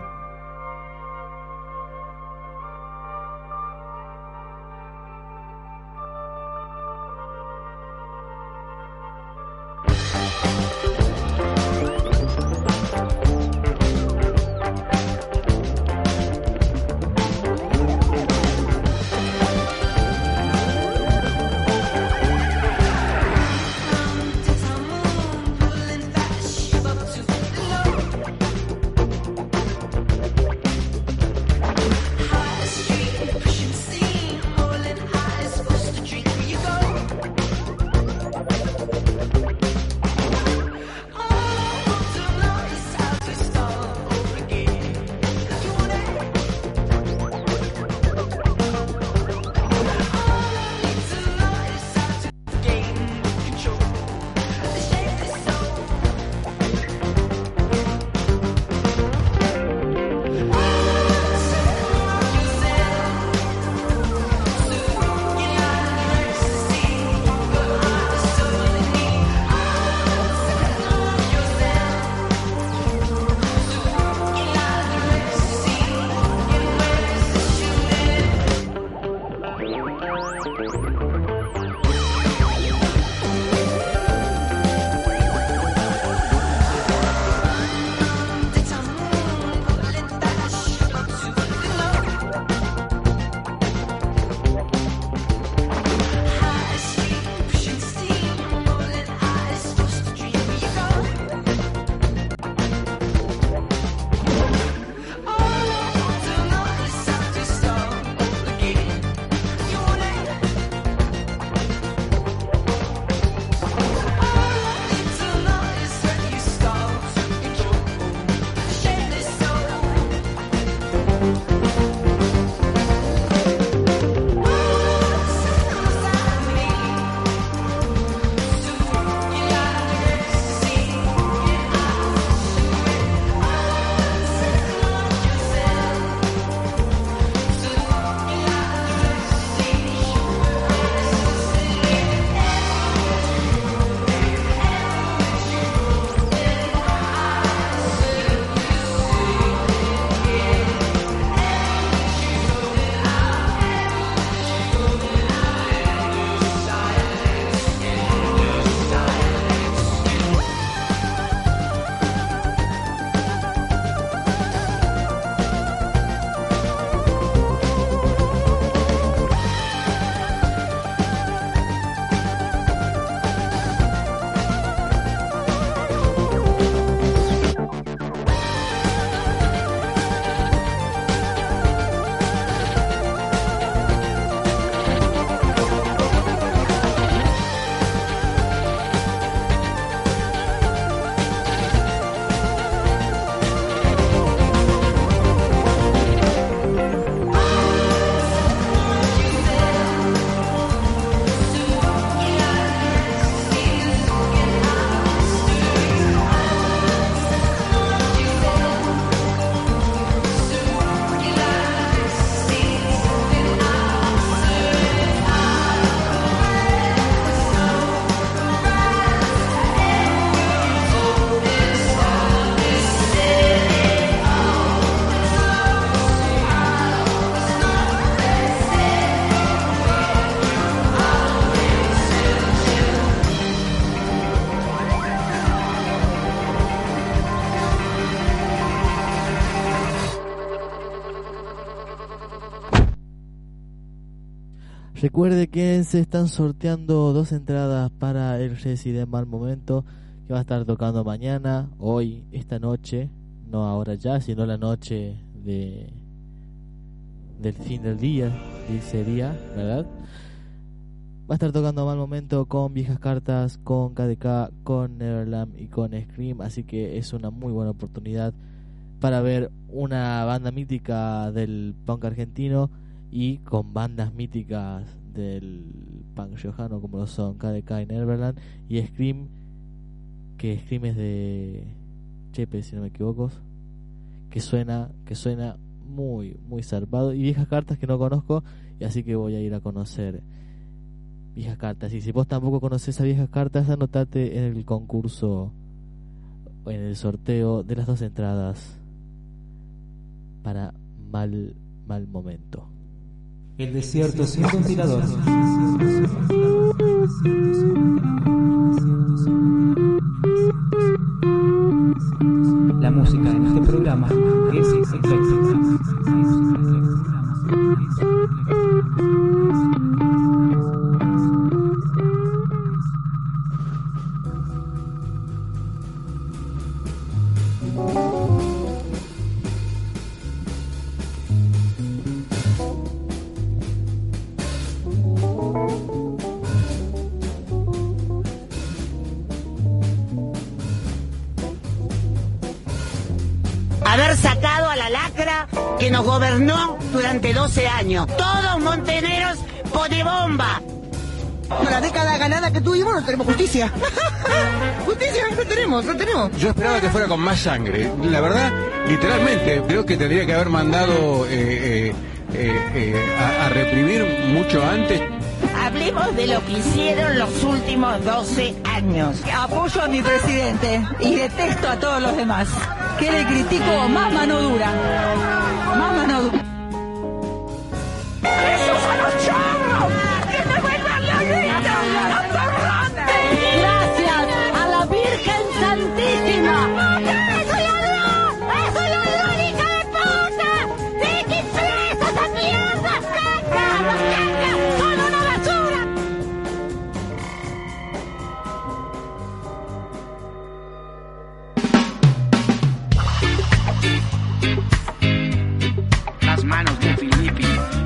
Recuerde que se están sorteando dos entradas para el Resident Mal Momento, que va a estar tocando mañana, hoy, esta noche, no ahora ya, sino la noche de del fin del día, de ese día, ¿verdad? Va a estar tocando Mal Momento con Viejas Cartas, con K D K, con Neverland y con Scream, así que es una muy buena oportunidad para ver una banda mítica del punk argentino y con bandas míticas del punk riojano como lo son K D K y Neverland, y Scream, que Scream es de Chepe, si no me equivoco, que suena que suena muy muy zarpado, y Viejas Cartas que no conozco, y así que voy a ir a conocer Viejas Cartas. Y si vos tampoco conoces a Viejas Cartas, anotate en el concurso o en el sorteo de las dos entradas para Mal Mal Momento. El desierto sin ventilador. La música en este programa es ecléctica. Haber sacado a la lacra que nos gobernó durante doce años. Todos monteneros pone bomba. Con la década ganada que tuvimos no tenemos justicia. Justicia no tenemos, no tenemos. Yo esperaba que fuera con más sangre. La verdad, literalmente, creo que tendría que haber mandado eh, eh, eh, eh, a, a reprimir mucho antes. Hablemos de lo que hicieron los últimos doce años. Apoyo a mi presidente y detesto a todos los demás. Que le critico más mano dura. Más mano dura. ¡Esos son los chorros! ¡Que me vuelvan la vida! Gracias a la Virgen Santísima. ¡Eso es ladrón! ¡Eso es ladrón, hija de puta! ¡Dejen presa esa mierda! ¡Caca! ¡Los cacas son una basura! Las manos de Filippi.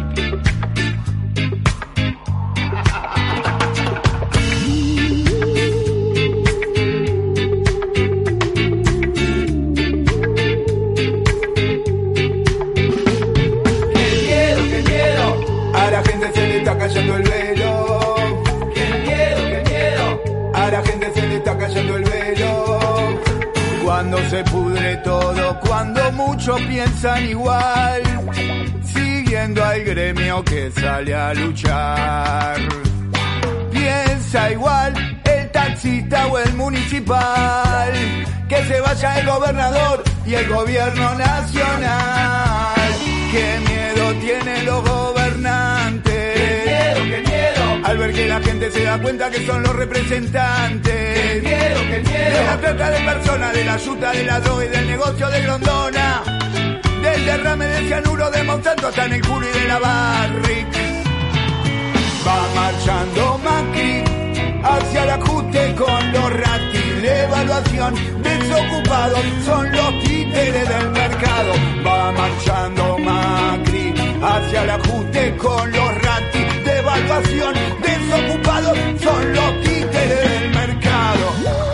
A la gente se le está cayendo el velo. ¡Qué miedo, qué miedo! A la gente se le está cayendo el velo. Cuando se pudre todo, cuando muchos piensan igual, siguiendo al gremio que sale a luchar. Piensa igual el taxista o el municipal, que se vaya el gobernador y el gobierno nacional. ¡Qué miedo tienen los gobernantes! ¡Qué miedo, qué miedo! Al ver que la gente se da cuenta que son los representantes. ¡Qué miedo, qué miedo! De la trata de personas, de la yuta, de la droga y del negocio de Grondona. Del derrame de cianuro de Monsanto hasta en el culo y de la Barrick. Va marchando Macri hacia el ajuste con los ratis de evaluación. Desocupados son los títeres del mercado. Va marchando Macri hacia el ajuste con los ratis de evaluación. Desocupados son los títeres del mercado.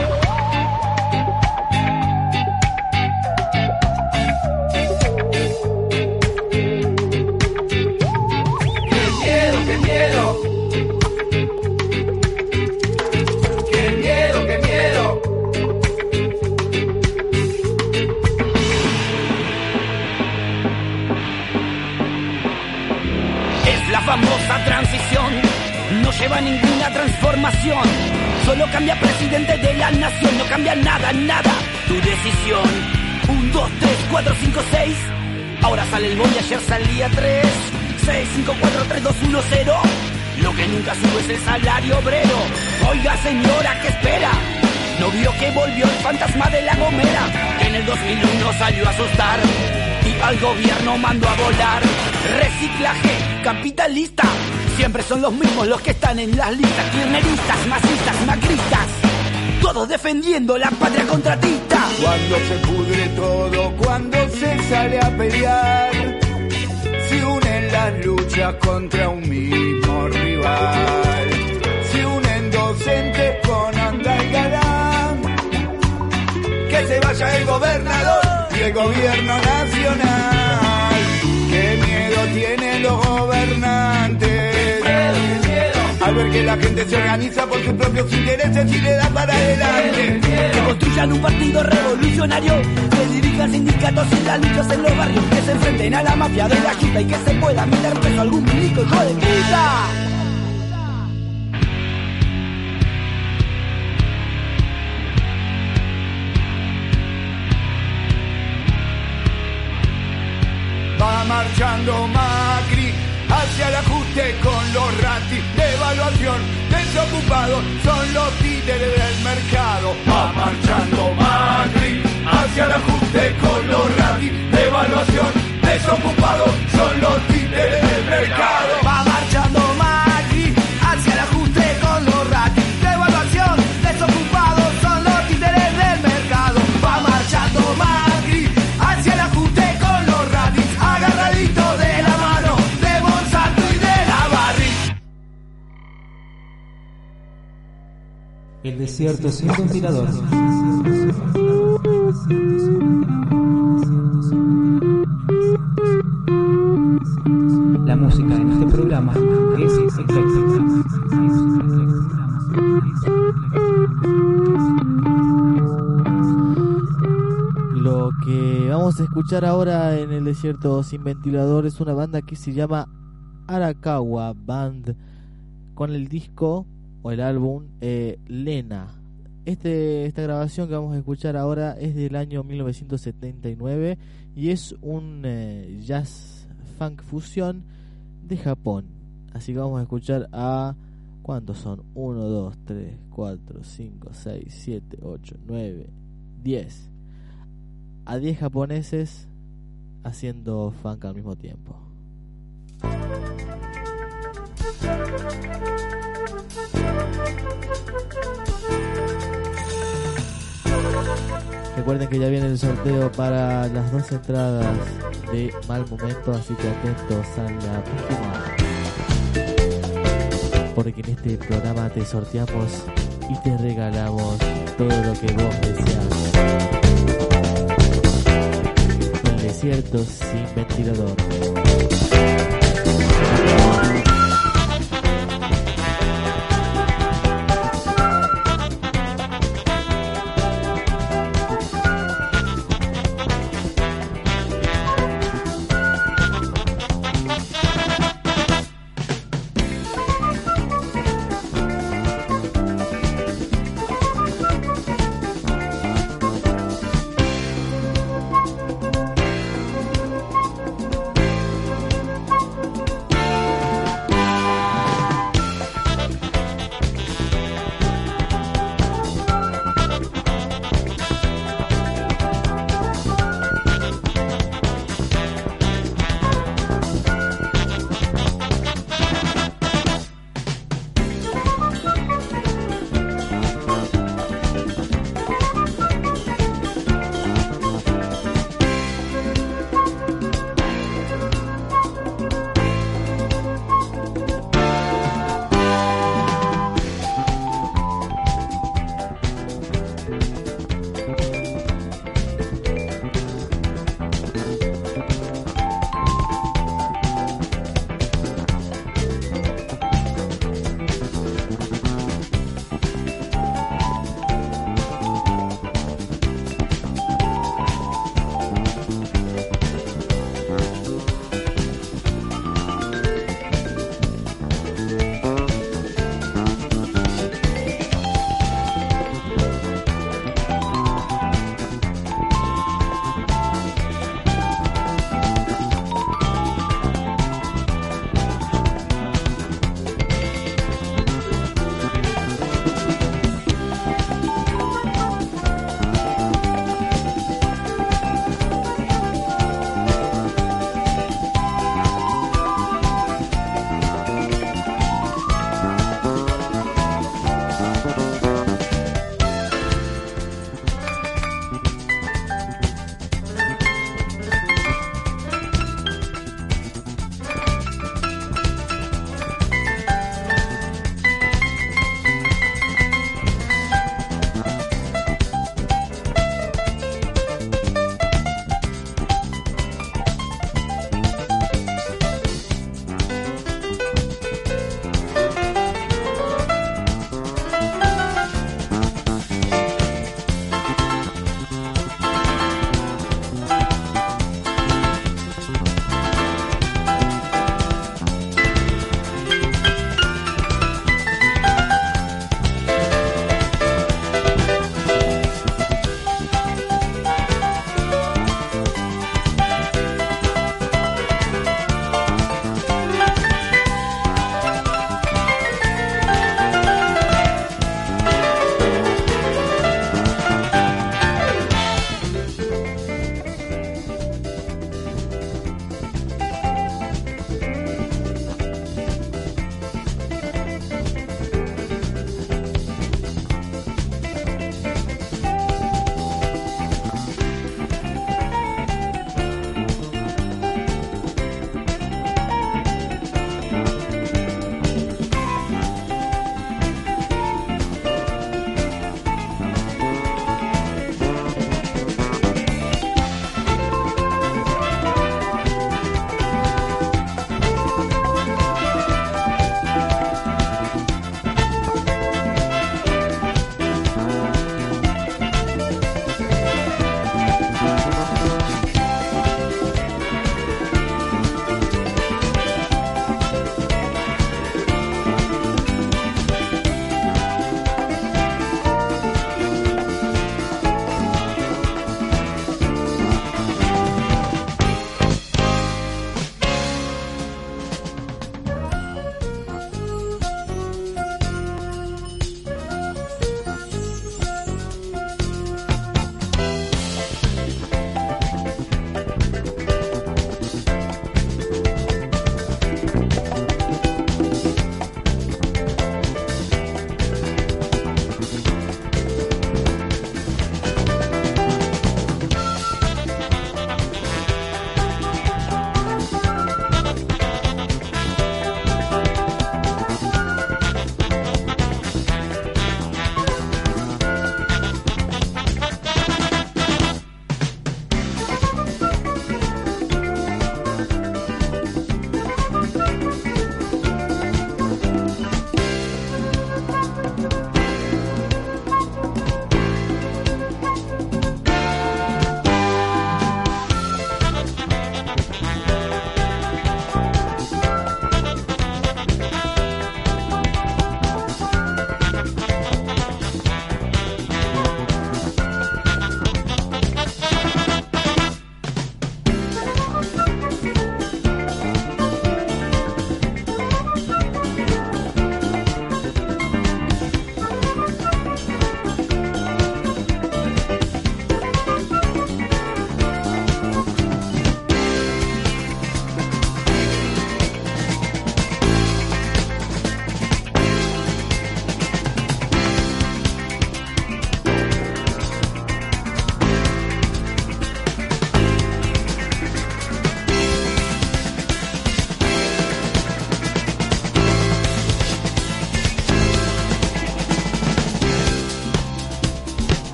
¡Qué miedo, qué miedo! ¡Qué miedo, qué miedo! Es la famosa transición, no lleva ninguna transformación. Solo cambia presidente de la nación, no cambia nada, nada. Tu decisión, un, dos, tres, cuatro, cinco, seis. Ahora sale el bono y ayer salía tres. Seis, cinco, cuatro, tres, dos, uno, cero. Lo que nunca sube es el salario obrero. Oiga señora, ¿qué espera? ¿No vio que volvió el fantasma de la Gomera? Que en el dos mil uno salió a asustar y al gobierno mandó a volar. Reciclaje capitalista, Siempre son los mismos los que están en las listas, kirchneristas, masistas, macristas, todos defendiendo la patria contratista. Cuando se pudre todo, cuando se sale a pelear, se unen las luchas contra un mismo rival, se unen docentes con Andalgalán. Que se vaya el gobernador y el gobierno nacional. Qué miedo tienen los gobernantes al ver que la gente se organiza por sus propios intereses y le da para adelante. Que construyan un partido revolucionario, que dirijan sindicatos y las luchas en los barrios, que se enfrenten a la mafia de la quita y que se pueda meter preso algún milico hijo de puta. Va marchando Macri hacia el ajuste con los ratis, devaluación, desocupados, son los títeres del mercado. Va marchando Macri hacia el ajuste con los ratis, devaluación, desocupados, son los títeres del mercado. Va marchando Macri hacia el ajuste con los ratis, devaluación, desocupados, son los títeres del mercado. Va marchando Macri hacia el ajuste con los ratis, agarradito de la mano de Monsanto y de la Barri. El desierto sin ventilador. La música en este programa es ecléctica. Lo que vamos a escuchar ahora en el desierto sin ventilador es una banda que se llama Arakawa Band, con el disco o el álbum eh, Lena. Este, esta grabación que vamos a escuchar ahora es del año mil novecientos setenta y nueve y es un eh, jazz funk fusión de Japón. Así que vamos a escuchar a... ¿cuántos son? uno, dos, tres, cuatro, cinco, seis, siete, ocho, nueve, diez. A diez japoneses haciendo funk al mismo tiempo. Recuerden que ya viene el sorteo para las dos entradas de Mal Momento, así que atentos a la página, porque en este programa te sorteamos y te regalamos todo lo que vos deseas. El desierto sin ventilador.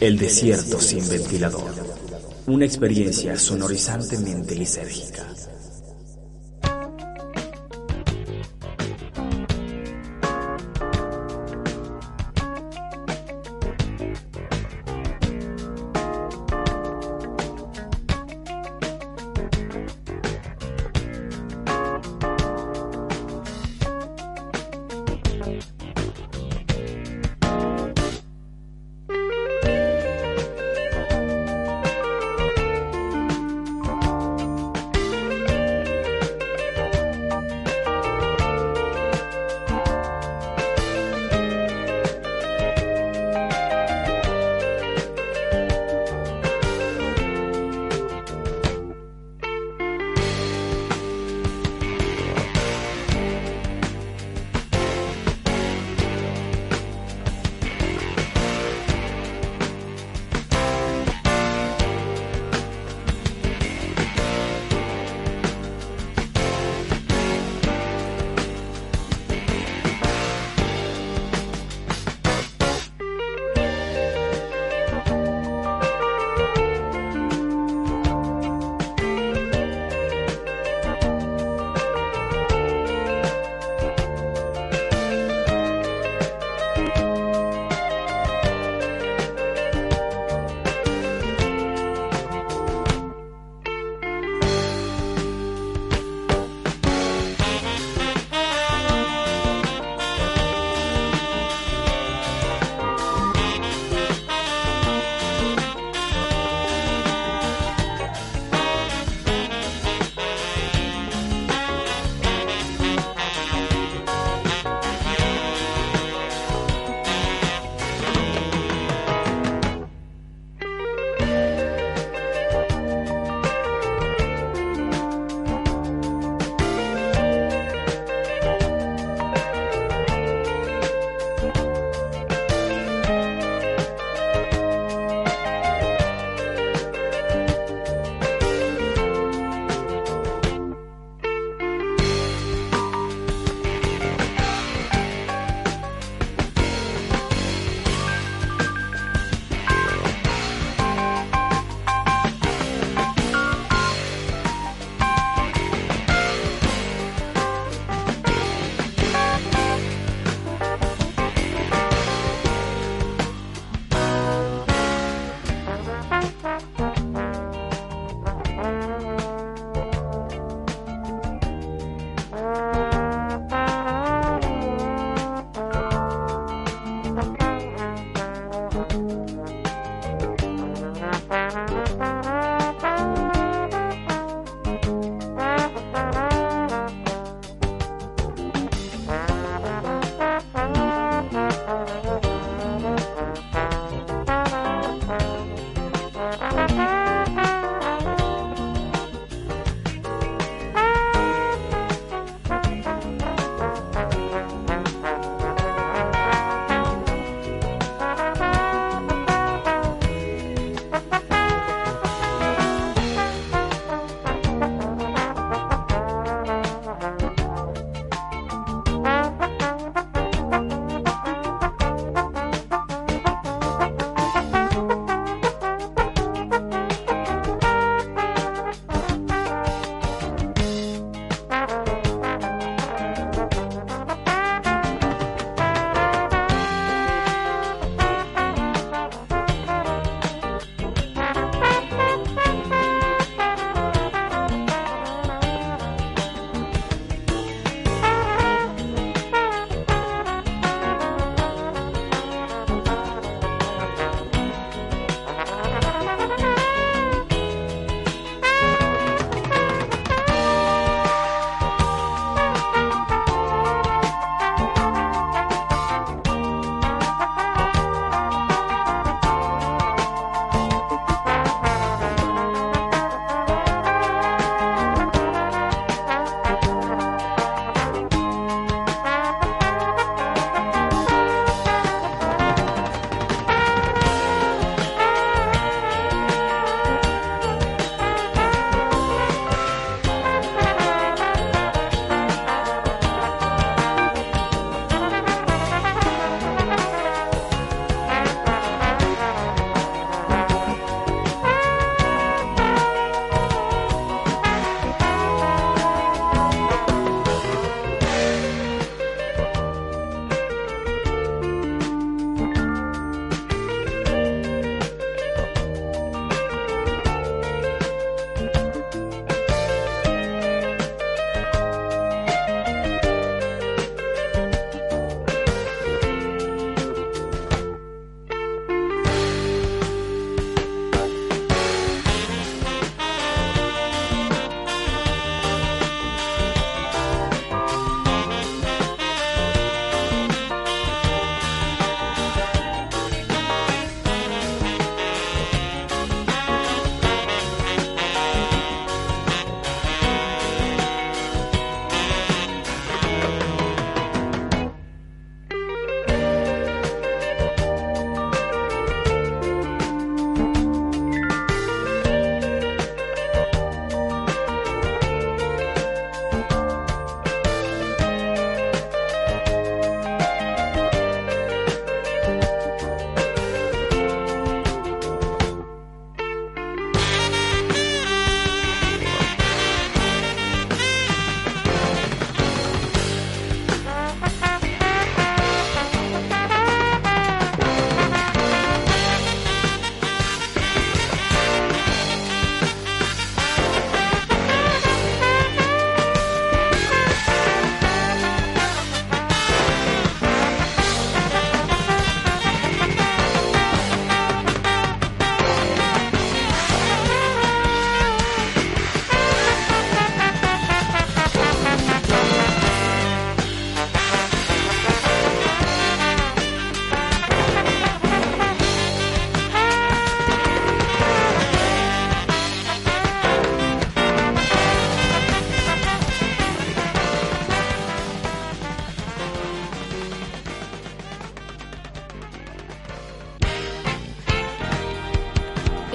El desierto sin ventilador. Una experiencia sonorizantemente lisérgica.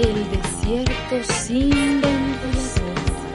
El desierto sin ventilación.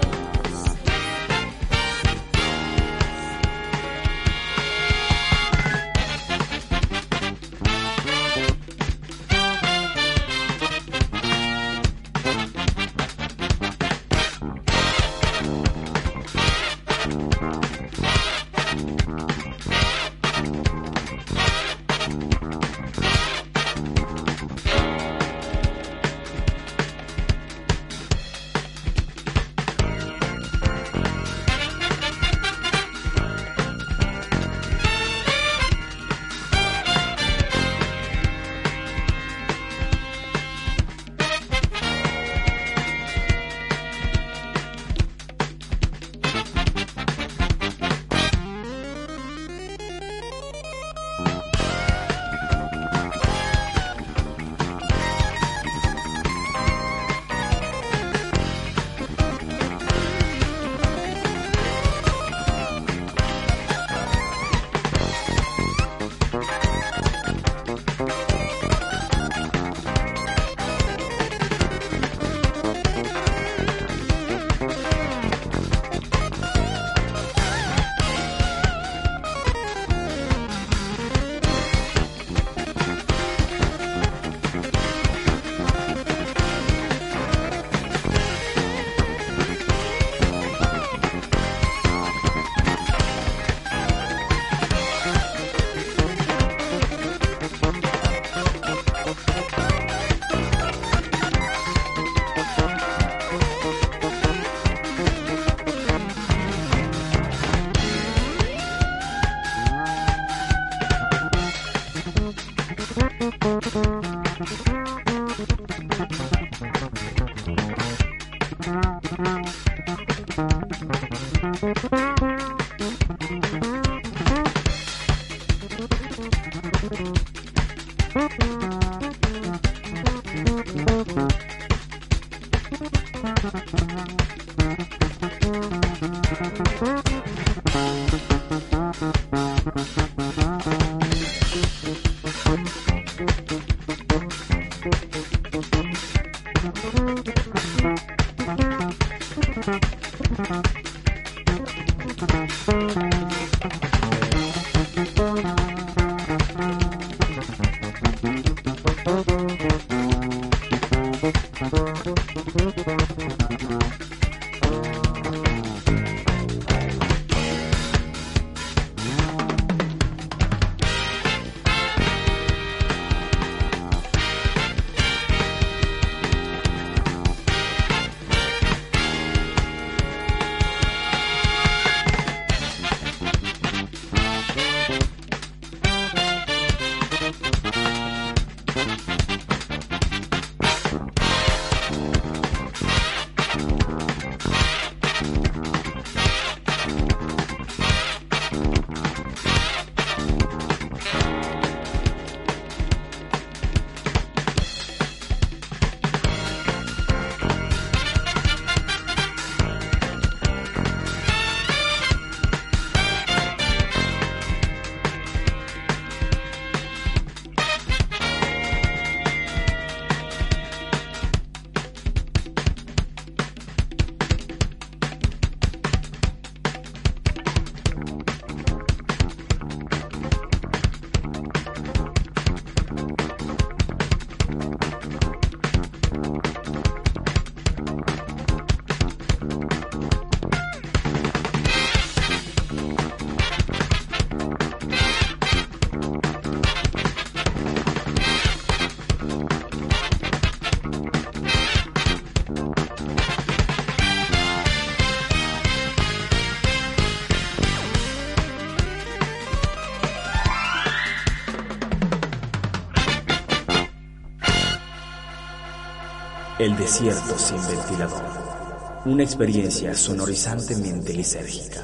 El desierto sin ventilador. Una experiencia sonorizantemente lisérgica.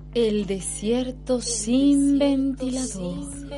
El desierto sin ventilador.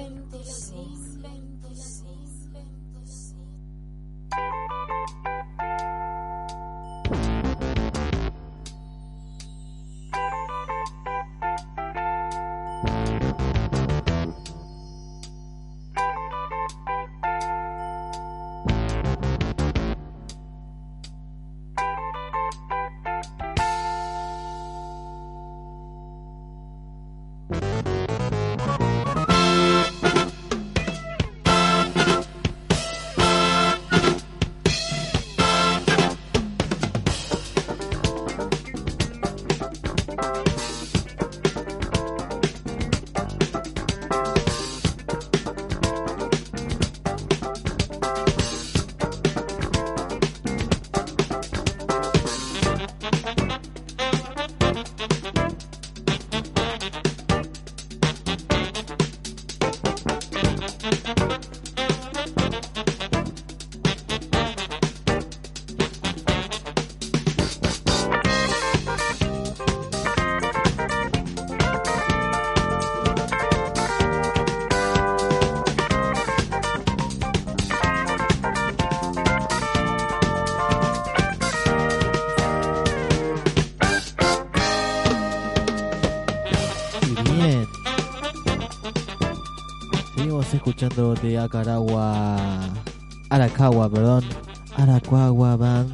Escuchando de Acaragua, Arakawa, perdón, Arakawa Band.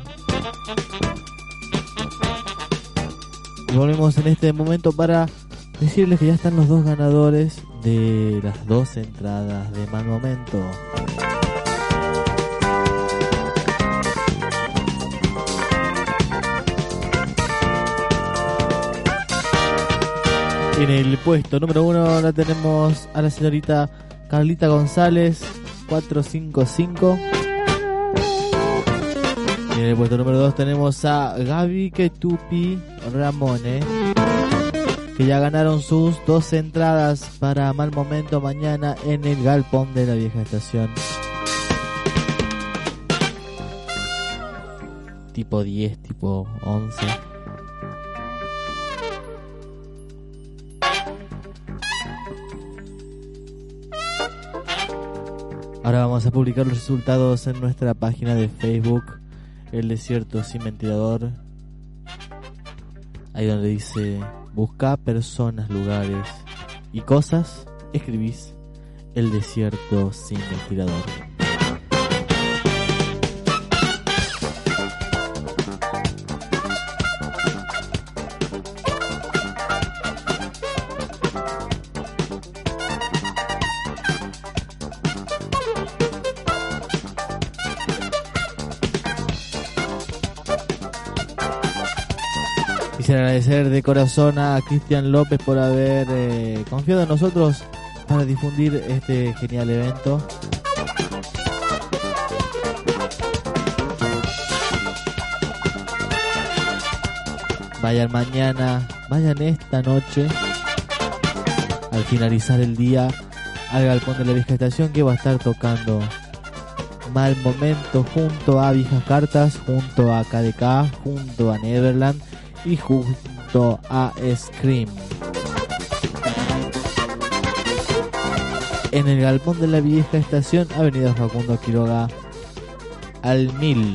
Y volvemos en este momento para decirles que ya están los dos ganadores de las dos entradas de Mal Momento. En el puesto número uno la tenemos a la señorita Carlita González, cuatrocientos cincuenta y cinco. Y en el puesto número dos tenemos a Gaby Ketupi Ramone, que ya ganaron sus dos entradas para Mal Momento mañana en el galpón de la vieja estación. Tipo diez, tipo once. Ahora vamos a publicar los resultados en nuestra página de Facebook, El Desierto Sin Ventilador. Ahí donde dice busca personas, lugares y cosas, escribís El Desierto Sin Ventilador. Quisiera agradecer de corazón a Cristian López por haber eh, confiado en nosotros para difundir este genial evento. Vayan mañana, vayan esta noche, al finalizar el día, al galpón de la vieja estación, que va a estar tocando Mal Momento junto a Viejas Cartas, junto a K D K, junto a Neverland y junto a Scream. En el galpón de la vieja estación, avenida Facundo Quiroga al mil.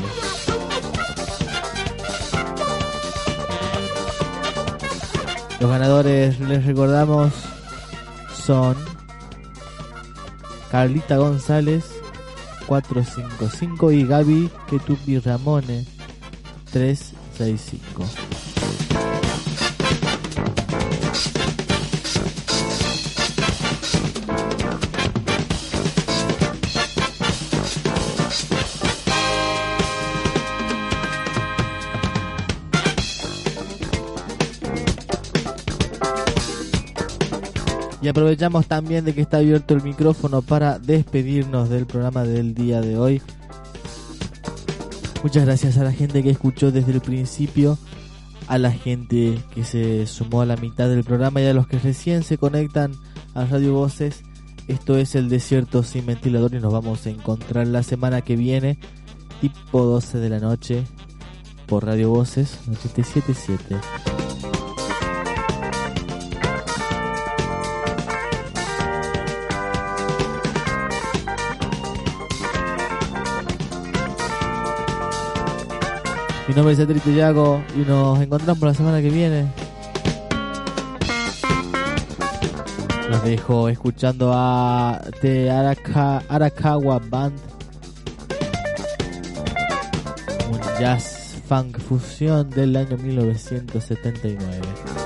Los ganadores, les recordamos, son Carlita González, cuatrocientos cincuenta y cinco, y Gaby Ketupi Ramone, trescientos sesenta y cinco. Y aprovechamos también de que está abierto el micrófono para despedirnos del programa del día de hoy. Muchas gracias a la gente que escuchó desde el principio, a la gente que se sumó a la mitad del programa y a los que recién se conectan a Radio Voces. Esto es El Desierto Sin Ventilador y nos vamos a encontrar la semana que viene, tipo doce de la noche, por Radio Voces ochenta y siete punto siete. Mi nombre es Satélite Yago y nos encontramos la semana que viene. Los dejo escuchando a The Araka, Arakawa Band, un jazz funk fusión del año mil novecientos setenta y nueve.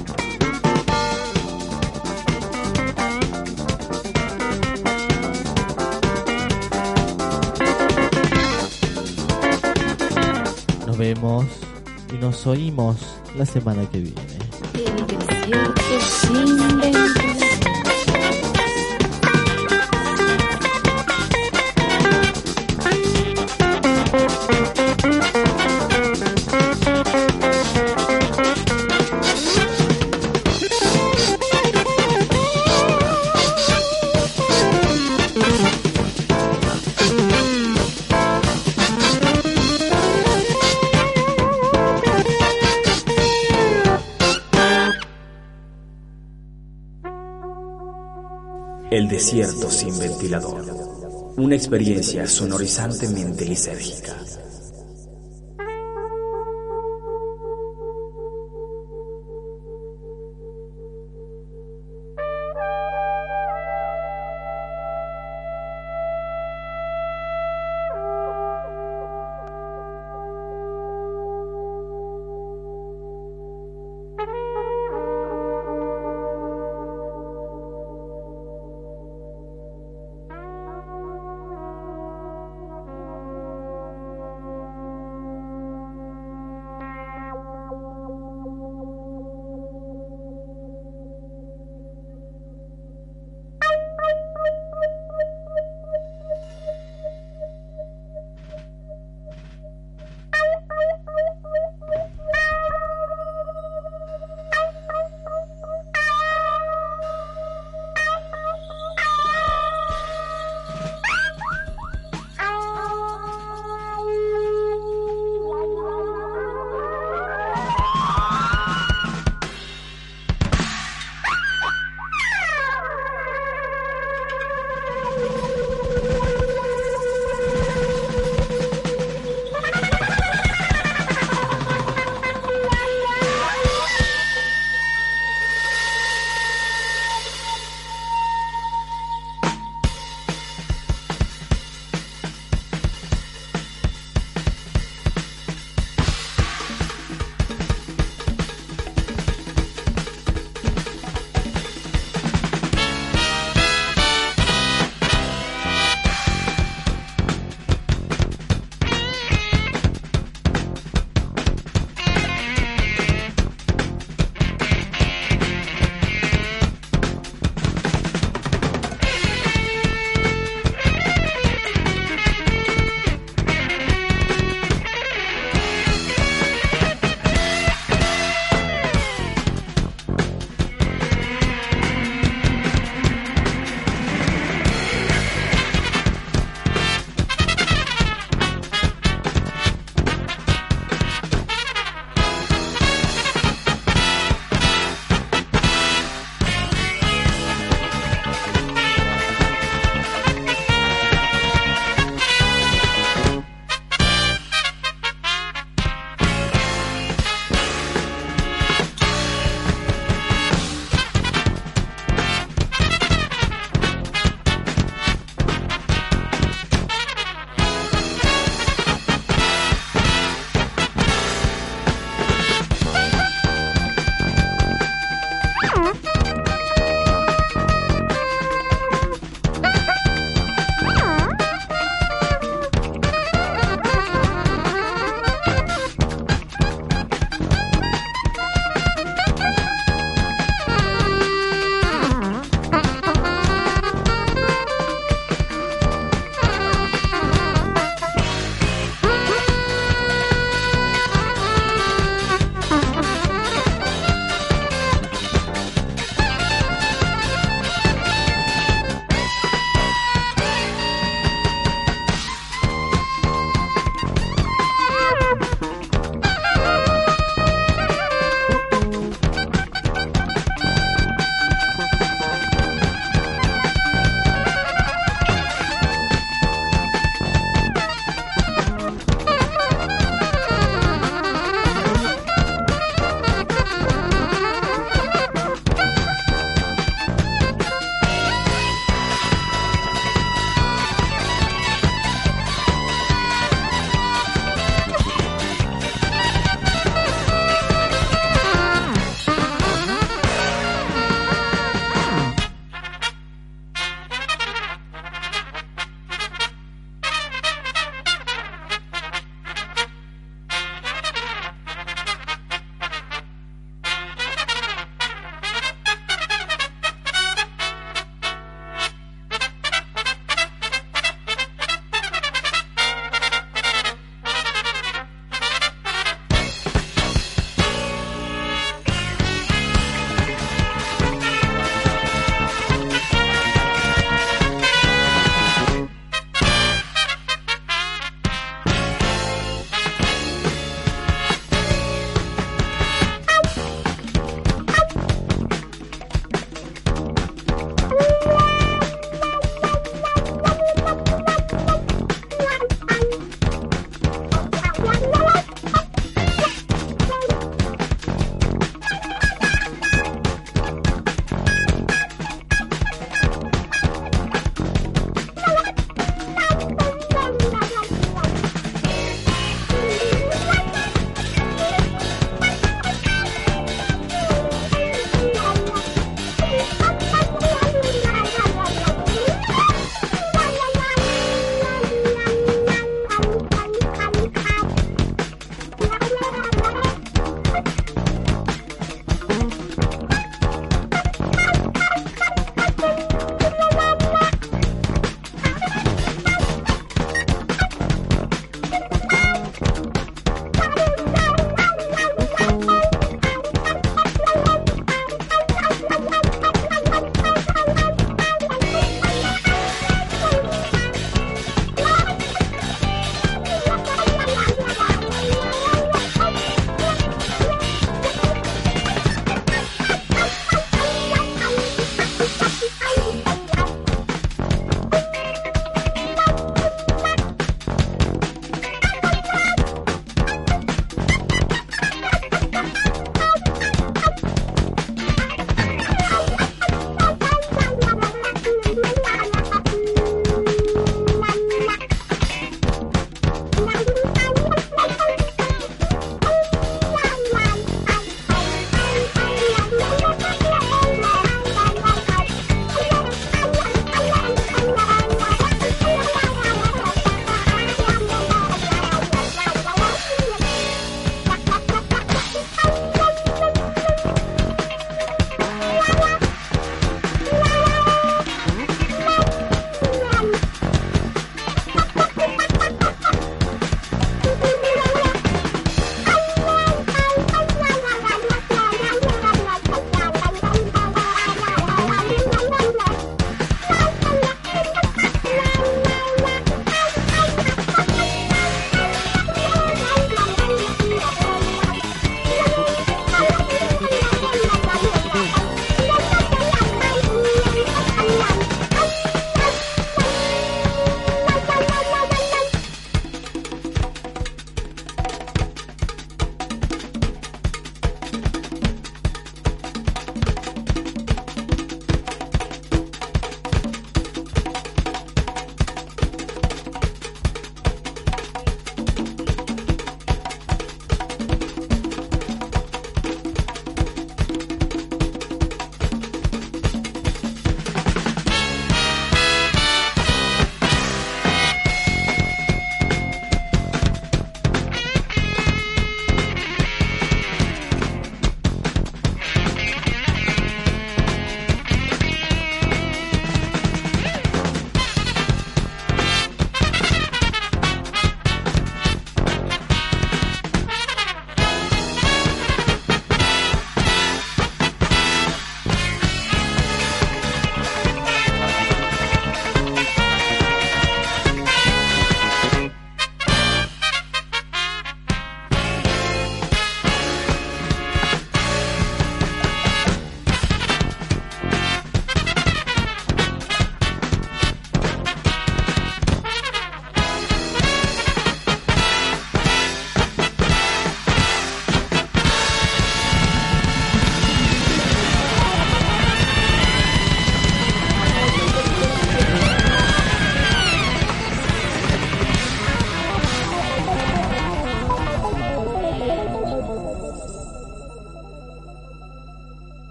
Nos vemos y nos oímos la semana que viene. El desierto sin ventilador. Una experiencia sonorizantemente lisérgica.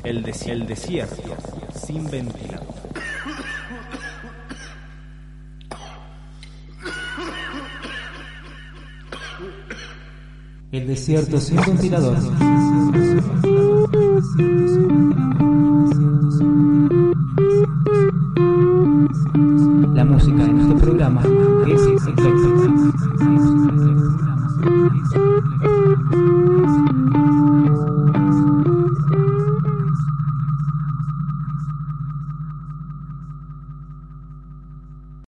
El, des- el desierto sin ventilador. El desierto sin ventilador. La música en este programa es ecléctica.